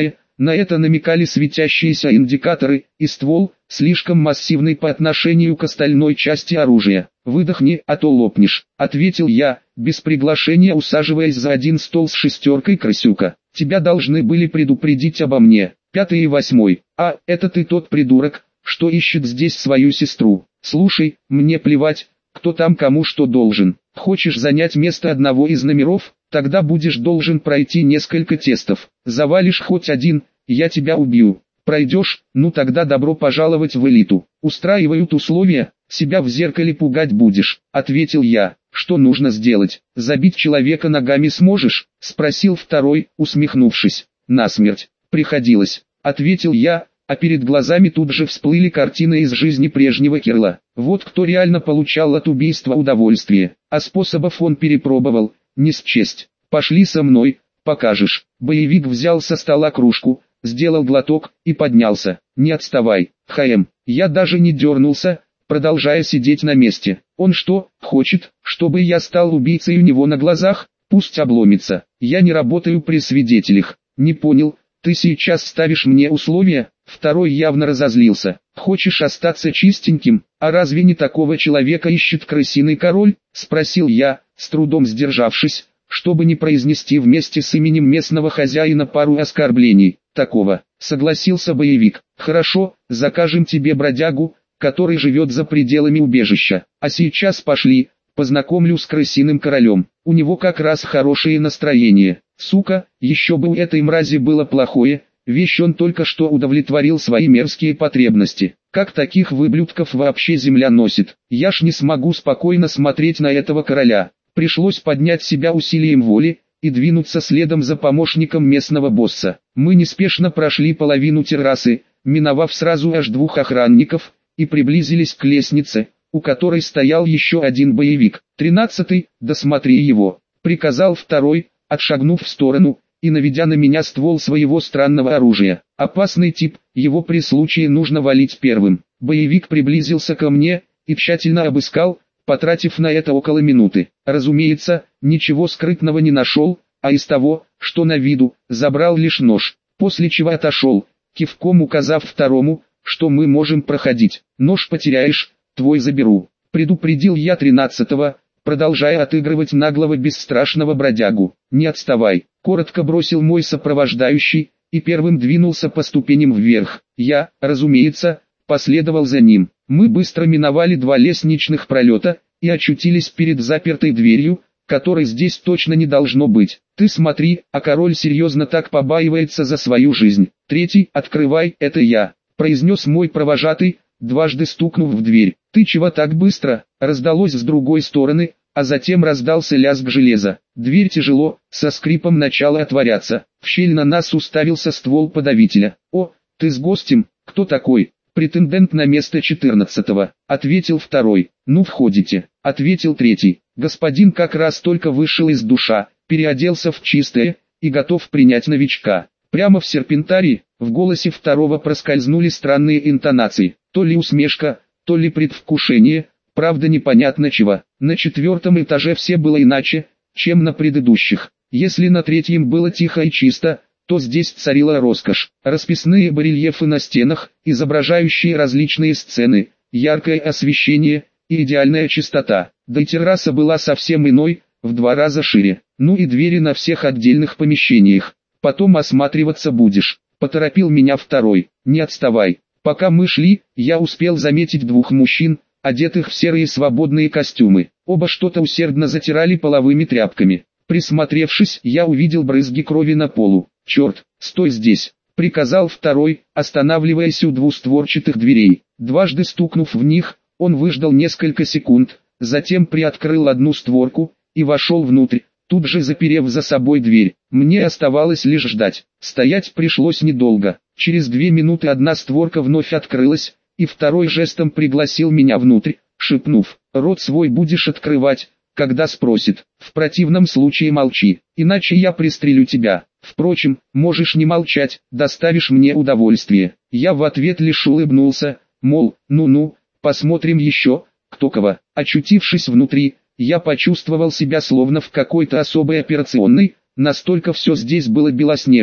На это намекали светящиеся индикаторы, и ствол, слишком массивный по отношению к остальной части оружия. «Выдохни, а то лопнешь», — ответил я, без приглашения усаживаясь за один стол с шестеркой крысюка. «Тебя должны были предупредить обо мне». 5 и 8. «А, это ты тот придурок, что ищет здесь свою сестру. Слушай, мне плевать, кто там кому что должен. Хочешь занять место одного из номеров? Тогда будешь должен пройти несколько тестов. Завалишь хоть один, я тебя убью. Пройдешь, ну тогда добро пожаловать в элиту. Устраивают условия, себя в зеркале пугать будешь», — ответил я. «Что нужно сделать? Забить человека ногами сможешь?» — спросил второй, усмехнувшись. «Насмерть. Приходилось», — ответил я, а перед глазами тут же всплыли картины из жизни прежнего Кирла. Вот кто реально получал от убийства удовольствие, а способов он перепробовал, не счесть. «Пошли со мной, покажешь». Боевик взял со стола кружку, сделал глоток и поднялся. «Не отставай, ХМ». Я даже не дернулся, продолжая сидеть на месте. «Он что, хочет, чтобы я стал убийцей у него на глазах? Пусть обломится. Я не работаю при свидетелях». «Не понял, ты сейчас ставишь мне условия?» Второй явно разозлился. «Хочешь остаться чистеньким? А разве не такого человека ищет крысиный король?» — спросил я, с трудом сдержавшись, чтобы не произнести вместе с именем местного хозяина пару оскорблений. «Такого», — согласился боевик. «Хорошо, закажем тебе бродягу, который живет за пределами убежища. А сейчас пошли, познакомлю с крысиным королем. У него как раз хорошее настроение. Сука, еще бы у этой мрази было плохое, вещь он только что удовлетворил свои мерзкие потребности. Как таких выблюдков вообще земля носит? Я ж не смогу спокойно смотреть на этого короля». Пришлось поднять себя усилием воли и двинуться следом за помощником местного босса. Мы неспешно прошли половину террасы, миновав сразу аж 2 охранников, и приблизились к лестнице, у которой стоял еще один боевик. 13-й, досмотри его, приказал второй, отшагнув в сторону и наведя на меня ствол своего странного оружия. Опасный тип, его при случае нужно валить первым. Боевик приблизился ко мне и тщательно обыскал, потратив на это около минуты. Разумеется, ничего скрытного не нашел, а из того, что на виду, забрал лишь нож, после чего отошел, кивком указав второму, что мы можем проходить. «Нож потеряешь, твой заберу», — предупредил я 13-го, продолжая отыгрывать наглого бесстрашного бродягу. «Не отставай», — коротко бросил мой сопровождающий, и первым двинулся по ступеням вверх. Я, разумеется, последовал за ним. Мы быстро миновали 2 лестничных пролета и очутились перед запертой дверью, которой здесь точно не должно быть. «Ты смотри, а король серьезно так побаивается за свою жизнь». «Третий, открывай, это я», — произнес мой провожатый, дважды стукнув в дверь. «Ты чего так быстро?» — раздалось с другой стороны, а затем раздался лязг железа. Дверь тяжело, со скрипом начала отворяться. В щель на нас уставился ствол подавителя. «О, ты с гостем? Кто такой?» «Претендент на место 14-го», — ответил второй. «Ну входите», — ответил третий. «Господин как раз только вышел из душа, переоделся в чистое и готов принять новичка». Прямо в серпентарии, в голосе второго проскользнули странные интонации, то ли усмешка, то ли предвкушение, правда непонятно чего. На 4-м этаже все было иначе, чем на предыдущих. Если на 3-м было тихо и чисто, то здесь царила роскошь. Расписные барельефы на стенах, изображающие различные сцены, яркое освещение и идеальная чистота. Да и терраса была совсем иной, в 2 раза шире. Ну и двери на всех отдельных помещениях. «Потом осматриваться будешь», — поторопил меня второй. «Не отставай». Пока мы шли, я успел заметить 2 мужчин, одетых в серые свободные костюмы. Оба что-то усердно затирали половыми тряпками. Присмотревшись, я увидел брызги крови на полу. «Черт, стой здесь», — приказал второй, останавливаясь у двустворчатых дверей. Дважды стукнув в них, он выждал несколько секунд, затем приоткрыл одну створку и вошел внутрь, тут же заперев за собой дверь. Мне оставалось лишь ждать. Стоять пришлось недолго. Через 2 минуты одна створка вновь открылась, и второй жестом пригласил меня внутрь, шепнув: «Рот свой будешь открывать, когда спросит. В противном случае молчи, иначе я пристрелю тебя. Впрочем, можешь не молчать, доставишь мне удовольствие». Я в ответ лишь улыбнулся, мол, ну-ну, посмотрим еще, кто кого. Очутившись внутри, я почувствовал себя словно в какой-то особой операционной, настолько все здесь было белоснежно.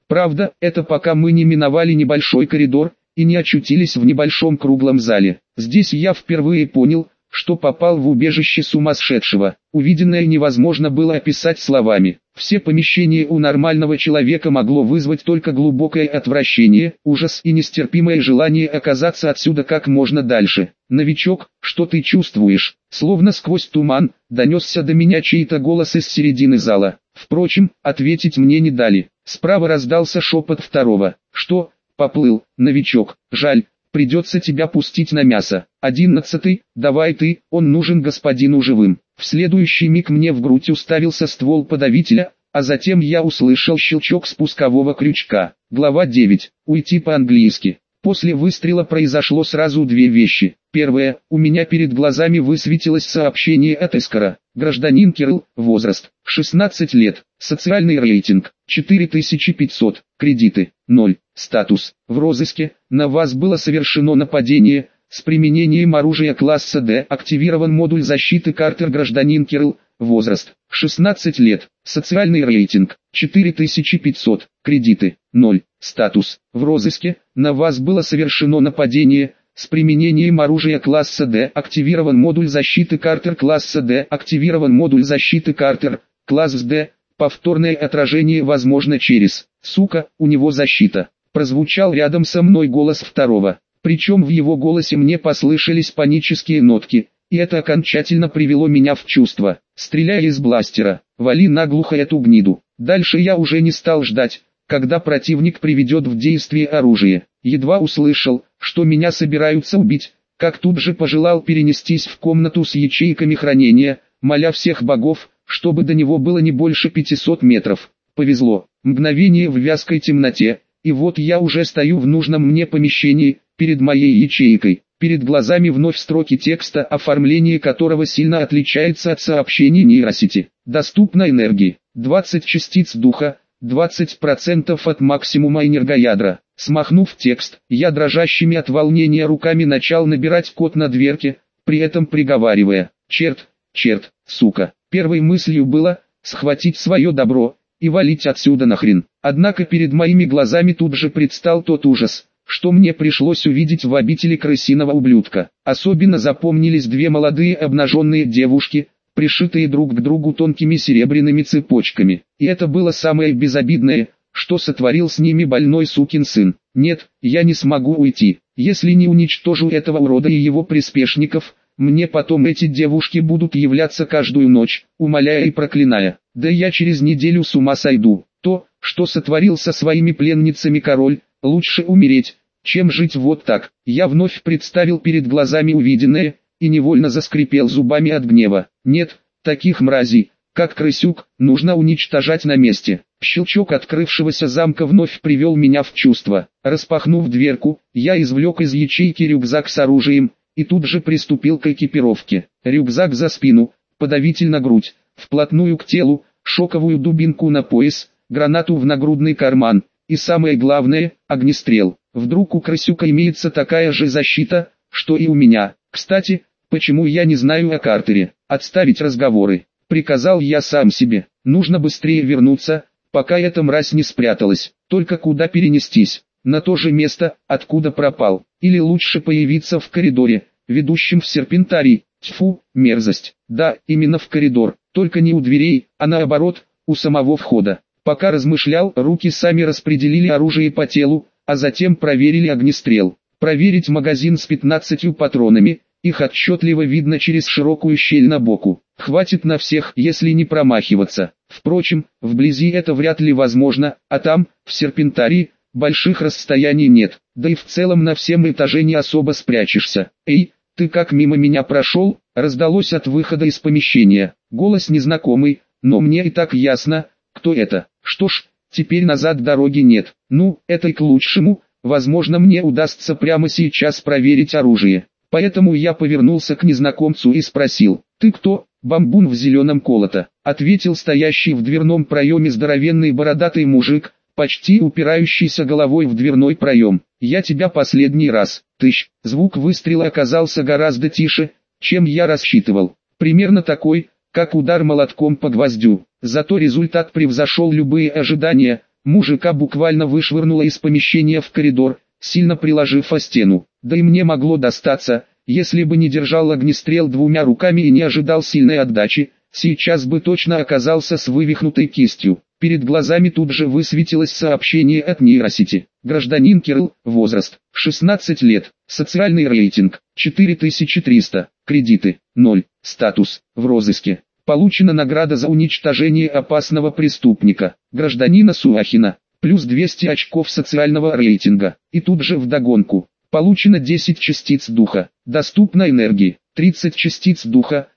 Правда, это пока мы не миновали небольшой коридор и не очутились в небольшом круглом зале. Здесь я впервые понял, что попал в убежище сумасшедшего. Увиденное невозможно было описать словами. Все помещения у нормального человека могло вызвать только глубокое отвращение, ужас и нестерпимое желание оказаться отсюда как можно дальше. «Новичок, что ты чувствуешь?» Словно сквозь туман, донесся до меня чей-то голос из середины зала. Впрочем, ответить мне не дали. Справа раздался шепот второго. «Что? Поплыл, новичок, жаль. Придется тебя пустить на мясо. 11. Давай ты, он нужен господину живым». В следующий миг мне в грудь уставился ствол подавителя, а затем я услышал щелчок спускового крючка. Глава 9. Уйти по-английски. После выстрела произошло сразу две вещи. Первое, у меня перед глазами высветилось сообщение от Эскора. Гражданин Кирилл, возраст, 16 лет, социальный рейтинг, 4500, кредиты, 0, статус, в розыске, на вас было совершено нападение, с применением оружия класса D, активирован модуль защиты Картер. Гражданин Кирилл, возраст, 16 лет, социальный рейтинг, 4500, кредиты, 0, статус, в розыске, на вас было совершено нападение, с применением оружия класса D, активирован модуль защиты Картер. Класса D, активирован модуль защиты Картер, класс D, повторное отражение возможно через, сука, у него защита. Прозвучал рядом со мной голос второго, причем в его голосе мне послышались панические нотки, и это окончательно привело меня в чувство. «Стреляй из бластера, вали наглухо эту гниду». Дальше я уже не стал ждать, когда противник приведет в действие оружие. Едва услышал, что меня собираются убить, как тут же пожелал перенестись в комнату с ячейками хранения, моля всех богов, чтобы до него было не больше 500 метров. Повезло, мгновение в вязкой темноте, и вот я уже стою в нужном мне помещении, перед моей ячейкой. Перед глазами вновь строки текста, оформление которого сильно отличается от сообщений нейросети. Доступна энергии, 20 частиц духа, 20% от максимума энергоядра. Смахнув текст, я дрожащими от волнения руками начал набирать код на дверке, при этом приговаривая: «Черт, черт, сука». Первой мыслью было схватить свое добро и валить отсюда нахрен. Однако перед моими глазами тут же предстал тот ужас, что мне пришлось увидеть в обители крысиного ублюдка. Особенно запомнились две молодые обнаженные девушки, пришитые друг к другу тонкими серебряными цепочками. И это было самое безобидное, что сотворил с ними больной сукин сын. Нет, я не смогу уйти. Если не уничтожу этого урода и его приспешников, мне потом эти девушки будут являться каждую ночь, умоляя и проклиная. Да я через неделю с ума сойду. То, что сотворил со своими пленницами король, лучше умереть, чем жить вот так. Я вновь представил перед глазами увиденное, и невольно заскрипел зубами от гнева. Нет, таких мразей, как Крысюк, нужно уничтожать на месте. Щелчок открывшегося замка вновь привел меня в чувство. Распахнув дверку, я извлек из ячейки рюкзак с оружием, и тут же приступил к экипировке. Рюкзак за спину, подавитель на грудь, вплотную к телу, шоковую дубинку на пояс, гранату в нагрудный карман, и самое главное, огнестрел. Вдруг у Крысюка имеется такая же защита, что и у меня. Кстати, почему я не знаю о Картере? Отставить разговоры. Приказал я сам себе. Нужно быстрее вернуться, пока эта мразь не спряталась. Только куда перенестись? На то же место, откуда пропал. Или лучше появиться в коридоре, ведущем в серпентарий. Тьфу, мерзость. Да, именно в коридор. Только не у дверей, а наоборот, у самого входа. Пока размышлял, руки сами распределили оружие по телу, а затем проверили огнестрел. Проверить магазин с 15 патронами, их отчетливо видно через широкую щель на боку. Хватит на всех, если не промахиваться. Впрочем, вблизи это вряд ли возможно, а там, в серпентарии, больших расстояний нет, да и в целом на всем этаже не особо спрячешься. «Эй, ты как мимо меня прошел?» раздалось от выхода из помещения. Голос незнакомый, но мне и так ясно, кто это. Что ж, теперь назад дороги нет. Ну, это и к лучшему, возможно мне удастся прямо сейчас проверить оружие. Поэтому я повернулся к незнакомцу и спросил: «Ты кто?» «Бамбун в зеленом колото», — ответил стоящий в дверном проеме здоровенный бородатый мужик, почти упирающийся головой в дверной проем. «Я тебя последний раз». Тыщ. Звук выстрела оказался гораздо тише, чем я рассчитывал. Примерно такой, как удар молотком по гвоздю. Зато результат превзошел любые ожидания. Мужика буквально вышвырнуло из помещения в коридор, сильно приложив о стену. Да и мне могло достаться, если бы не держал огнестрел двумя руками и не ожидал сильной отдачи, сейчас бы точно оказался с вывихнутой кистью. Перед глазами тут же высветилось сообщение от нейросети. Гражданин Кирилл, возраст, 16 лет, социальный рейтинг, 4300, кредиты, 0, статус, в розыске. Получена награда за уничтожение опасного преступника, гражданина Суахина, плюс 200 очков социального рейтинга. И тут же вдогонку. Получено 10 частиц духа, доступно энергии, 30 частиц духа,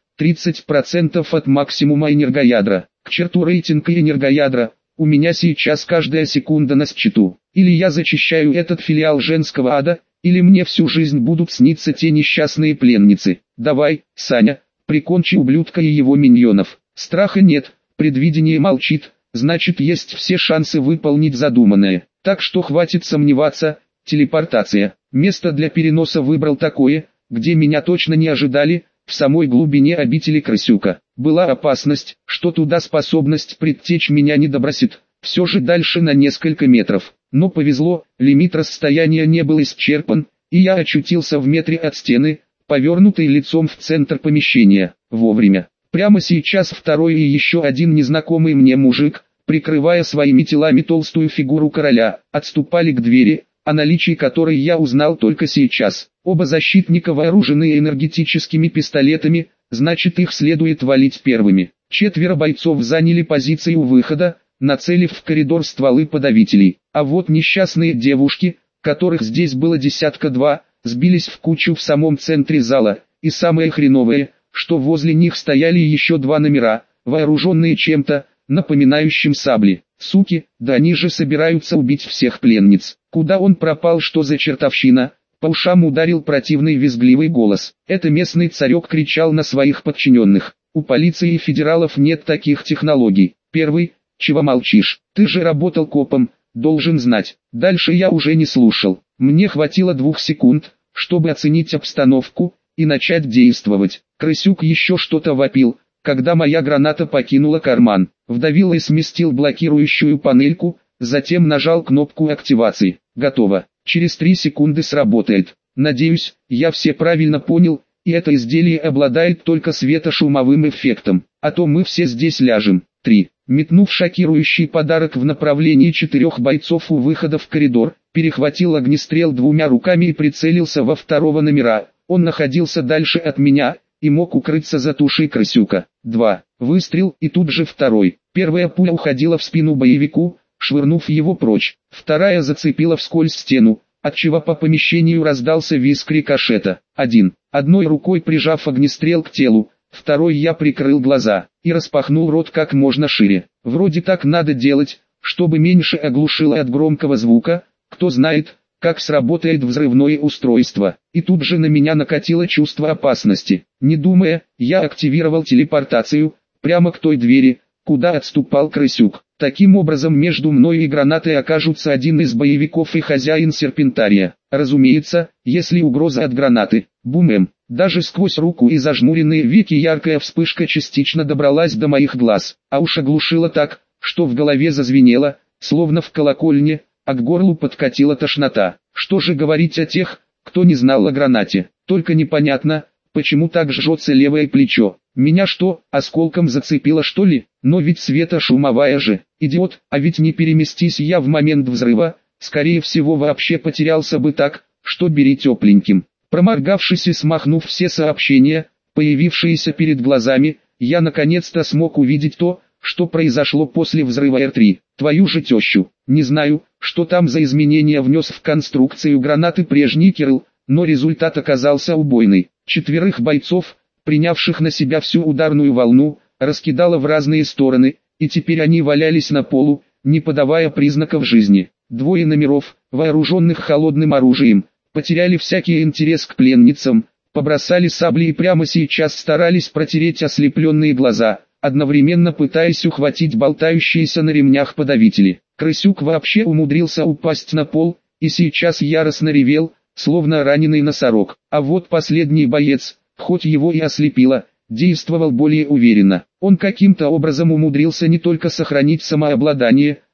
30% от максимума энергоядра. К черту рейтинг и энергоядра, у меня сейчас каждая секунда на счету. Или я зачищаю этот филиал женского ада, или мне всю жизнь будут сниться те несчастные пленницы. Давай, Саня, прикончи ублюдка и его миньонов. Страха нет, предвидение молчит, значит есть все шансы выполнить задуманное. Так что хватит сомневаться, телепортация. Место для переноса выбрал такое, где меня точно не ожидали, в самой глубине обители Крысюка. Была опасность, что туда способность предтечь меня не добросит, все же дальше на несколько метров. Но повезло, лимит расстояния не был исчерпан, и я очутился в метре от стены, повернутый лицом в центр помещения. Вовремя. Прямо сейчас второй и еще один незнакомый мне мужик, прикрывая своими телами толстую фигуру короля, отступали к двери, о наличии которой я узнал только сейчас. Оба защитника вооружены энергетическими пистолетами, значит их следует валить первыми. 4 бойцов заняли позиции у выхода, нацелив в коридор стволы подавителей. А вот несчастные девушки, которых здесь было десятка-два, сбились в кучу в самом центре зала. И самое хреновое, что возле них стояли еще 2 номера, вооруженные чем-то, напоминающим сабли. Суки, да они же собираются убить всех пленниц. Куда он пропал, что за чертовщина? По ушам ударил противный визгливый голос. Это местный царек кричал на своих подчиненных. У полиции и федералов нет таких технологий. Первый, чего молчишь? Ты же работал копом, должен знать. Дальше я уже не слушал. Мне хватило 2 секунд, чтобы оценить обстановку и начать действовать. Крысюк еще что-то вопил, когда моя граната покинула карман. Вдавил и сместил блокирующую панельку, затем нажал кнопку активации. Готово. Через 3 секунды сработает. Надеюсь, я все правильно понял, и это изделие обладает только светошумовым эффектом, а то мы все здесь ляжем. 3. Метнув шокирующий подарок в направлении 4 бойцов у выхода в коридор, перехватил огнестрел 2 руками и прицелился во второго номера. Он находился дальше от меня и мог укрыться за тушей Крысюка. 2. Выстрел и тут же второй. Первая пуля уходила в спину боевику, швырнув его прочь. Вторая зацепила вскользь стену, отчего по помещению раздался визг рикошета. 1. Одной рукой прижав огнестрел к телу, второй я прикрыл глаза и распахнул рот как можно шире. Вроде так надо делать, чтобы меньше оглушило от громкого звука, кто знает, как сработает взрывное устройство. И тут же на меня накатило чувство опасности. Не думая, я активировал телепортацию, прямо к той двери, куда отступал Крысюк. Таким образом между мной и гранатой окажутся один из боевиков и хозяин серпентария. Разумеется, если угроза от гранаты. Бум-эм. Даже сквозь руку и зажмуренные веки яркая вспышка частично добралась до моих глаз, а уж оглушила так, что в голове зазвенело, словно в колокольне, а к горлу подкатила тошнота. Что же говорить о тех, кто не знал о гранате? Только непонятно, почему так жжется левое плечо. Меня что, осколком зацепило что ли? Но ведь светошумовая же. Идиот, а ведь не переместись я в момент взрыва, скорее всего вообще потерялся бы так, что бери тепленьким. Проморгавшись и смахнув все сообщения, появившиеся перед глазами, я наконец-то смог увидеть то, что произошло после взрыва Р-3. Твою же тещу. Не знаю, что там за изменения внес в конструкцию гранаты прежний Кирилл, но результат оказался убойный. 4 бойцов, принявших на себя всю ударную волну, раскидало в разные стороны, и теперь они валялись на полу, не подавая признаков жизни. 2 номеров, вооруженных холодным оружием, потеряли всякий интерес к пленницам, побросали сабли и прямо сейчас старались протереть ослепленные глаза, одновременно пытаясь ухватить болтающиеся на ремнях подавители. Крысюк вообще умудрился упасть на пол, и сейчас яростно ревел, словно раненый носорог. А вот последний боец, хоть его и ослепило, действовал более уверенно. Он каким-то образом умудрился не только сохранить самообладание,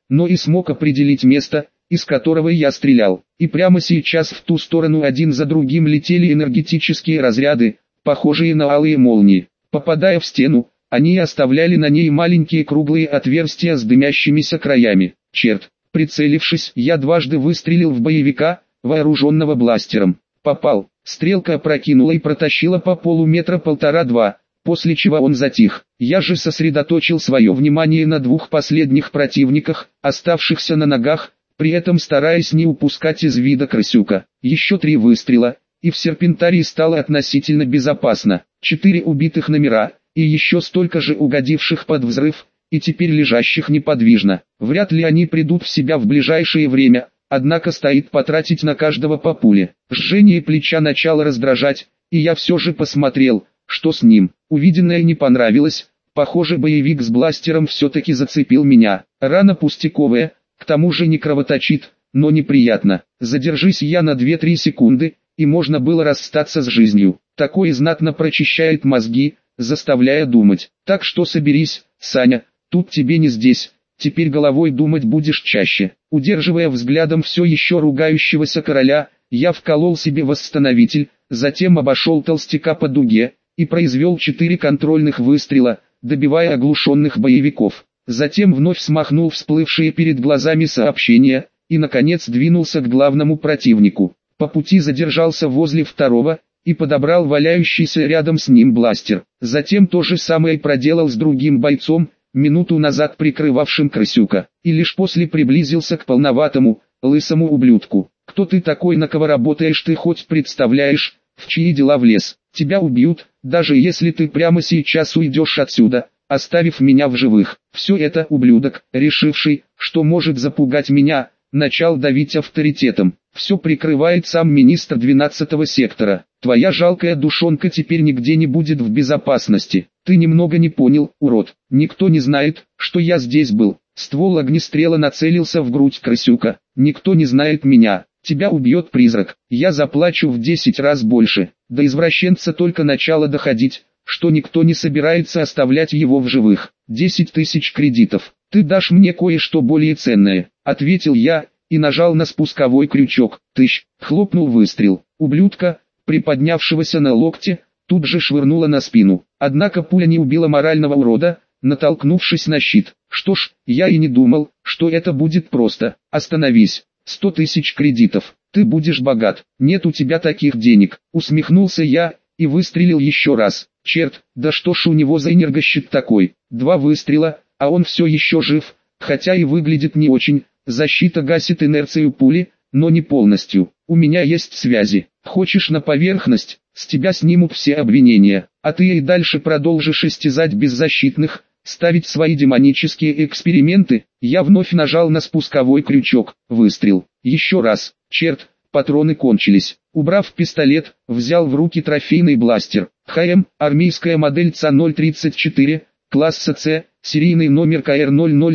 но и смог определить место, из которого я стрелял. И прямо сейчас в ту сторону один за другим летели энергетические разряды, похожие на алые молнии. Попадая в стену, они оставляли на ней маленькие круглые отверстия с дымящимися краями. Черт! Прицелившись, я дважды выстрелил в боевика, вооруженного бластером. Попал. Стрелка опрокинула и протащила по полу метра 1,5-2, после чего он затих. Я же сосредоточил свое внимание на двух последних противниках, оставшихся на ногах, при этом стараясь не упускать из вида крысюка. Еще 3 выстрела, и в серпентарии стало относительно безопасно. 4 убитых номера, и еще столько же угодивших под взрыв, и теперь лежащих неподвижно. Вряд ли они придут в себя в ближайшее время, однако стоит потратить на каждого по пуле. Жжение плеча начало раздражать, и я все же посмотрел, что с ним. Увиденное не понравилось, похоже боевик с бластером все-таки зацепил меня. Рана пустяковая, к тому же не кровоточит, но неприятно. Задержись я на 2-3 секунды, и можно было расстаться с жизнью. Такое знатно прочищает мозги, заставляя думать. Так что соберись, Саня, тут тебе не здесь, теперь головой думать будешь чаще. Удерживая взглядом все еще ругающегося короля, я вколол себе восстановитель, затем обошел толстяка по дуге, и произвел 4 контрольных выстрела, добивая оглушенных боевиков. Затем вновь смахнул всплывшие перед глазами сообщения, и наконец двинулся к главному противнику. По пути задержался возле второго, и подобрал валяющийся рядом с ним бластер. Затем то же самое проделал с другим бойцом, минуту назад прикрывавшим крысюка, и лишь после приблизился к полноватому, лысому ублюдку. «Кто ты такой, на кого работаешь, ты хоть представляешь, в чьи дела влез? Тебя убьют, даже если ты прямо сейчас уйдешь отсюда, оставив меня в живых». Все это ублюдок, решивший, что может запугать меня, начал давить авторитетом. Все прикрывает сам министр 12-го сектора. Твоя жалкая душонка теперь нигде не будет в безопасности. Ты немного не понял, урод. Никто не знает, что я здесь был. Ствол огнестрела нацелился в грудь крысюка. Никто не знает меня. Тебя убьет призрак. Я заплачу в 10 раз больше. До извращенца только начало доходить, что никто не собирается оставлять его в живых. 10 тысяч кредитов. Ты дашь мне кое-что более ценное, ответил я, и нажал на спусковой крючок. Тыщ, хлопнул выстрел. Ублюдка, приподнявшегося на локте, тут же швырнула на спину. Однако пуля не убила морального урода, натолкнувшись на щит. Что ж, я и не думал, что это будет просто. Остановись. 100 тысяч кредитов. Ты будешь богат. Нет у тебя таких денег. Усмехнулся я, и выстрелил еще раз. Черт, да что ж у него за энергощит такой. 2 выстрела, а он все еще жив, хотя и выглядит не очень. Защита гасит инерцию пули, но не полностью. У меня есть связи. Хочешь на поверхность, с тебя снимут все обвинения, а ты и дальше продолжишь истязать беззащитных, ставить свои демонические эксперименты. Я вновь нажал на спусковой крючок. Выстрел. Еще раз. Черт, патроны кончились. Убрав пистолет, взял в руки трофейный бластер. ХМ, армейская модель ЦА-034, класса С, серийный номер КР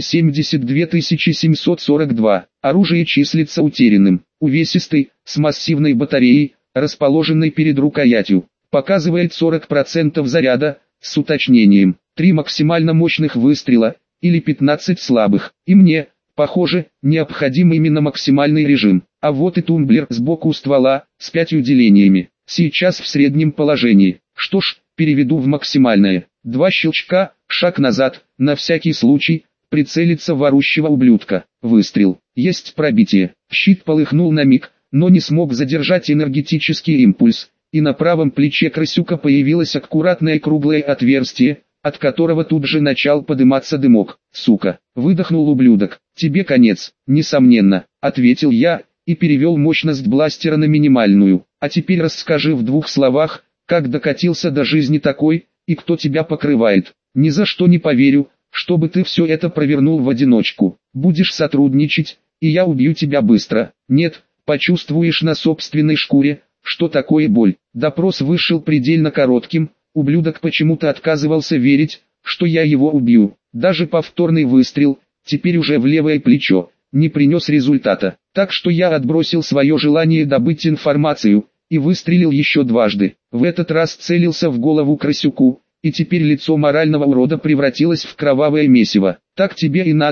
0072742. Оружие числится утерянным. Увесистый, с массивной батареей, расположенной перед рукоятью. Показывает 40% заряда, с уточнением. 3 максимально мощных выстрела, или 15 слабых. И мне, похоже, необходим именно максимальный режим. А вот и тумблер сбоку ствола, с 5 делениями. Сейчас в среднем положении. Что ж, переведу в максимальное. 2 щелчка, шаг назад, на всякий случай, прицелиться в орущего ублюдка. Выстрел. Есть пробитие. Щит полыхнул на миг, но не смог задержать энергетический импульс, и на правом плече крысюка появилось аккуратное круглое отверстие, от которого тут же начал подыматься дымок. «Сука!» — выдохнул ублюдок. «Тебе конец, несомненно», — ответил я, и перевел мощность бластера на минимальную. «А теперь расскажи в 2 словах, как докатился до жизни такой, и кто тебя покрывает». «Ни за что не поверю, чтобы ты все это провернул в одиночку. Будешь сотрудничать, и я убью тебя быстро. Нет, почувствуешь на собственной шкуре, что такое боль». Допрос вышел предельно коротким. Ублюдок почему-то отказывался верить, что я его убью. Даже повторный выстрел, теперь уже в левое плечо, не принес результата. Так что я отбросил свое желание добыть информацию, и выстрелил еще дважды. В этот раз целился в голову крысюку, и теперь лицо морального урода превратилось в кровавое месиво. «Так тебе и надо», —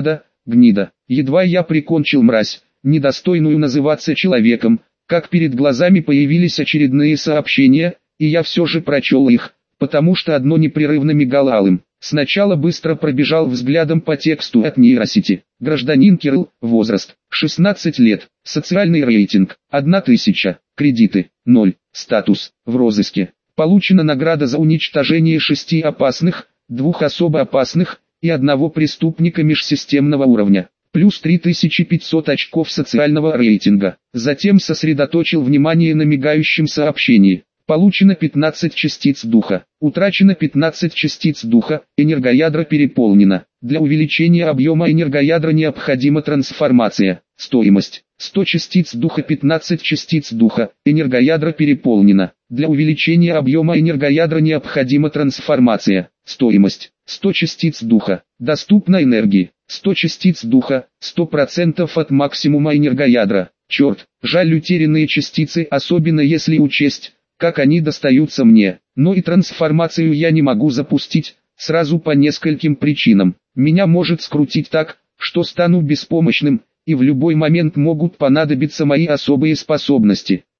гнида. Едва я прикончил мразь, недостойную называться человеком, как перед глазами появились очередные сообщения, и я все же прочел их, потому что одно непрерывно мигало алым. Сначала быстро пробежал взглядом по тексту от нейросети. Гражданин Кирилл, возраст, 16 лет, социальный рейтинг, 1000, кредиты, 0, статус, в розыске. Получена награда за уничтожение 6 опасных, 2 особо опасных, и 1 преступника межсистемного уровня. Плюс 3500 очков социального рейтинга. Затем сосредоточил внимание на мигающем сообщении. Получено 15 частиц духа. Утрачено 15 частиц духа, энергоядро переполнено. Для увеличения объема энергоядра необходима трансформация. Стоимость: 100 частиц духа, 15 частиц духа, энергоядро переполнено. Для увеличения объема энергоядра необходима трансформация. Стоимость: 100 частиц духа. Доступно энергии: 100 частиц духа, 100% от максимума энергоядра. Черт, жаль утерянные частицы, особенно если учесть, как они достаются мне. Но и трансформацию я не могу запустить, сразу по нескольким причинам. Меня может скрутить так, что стану беспомощным, и в любой момент могут понадобиться мои особые способности.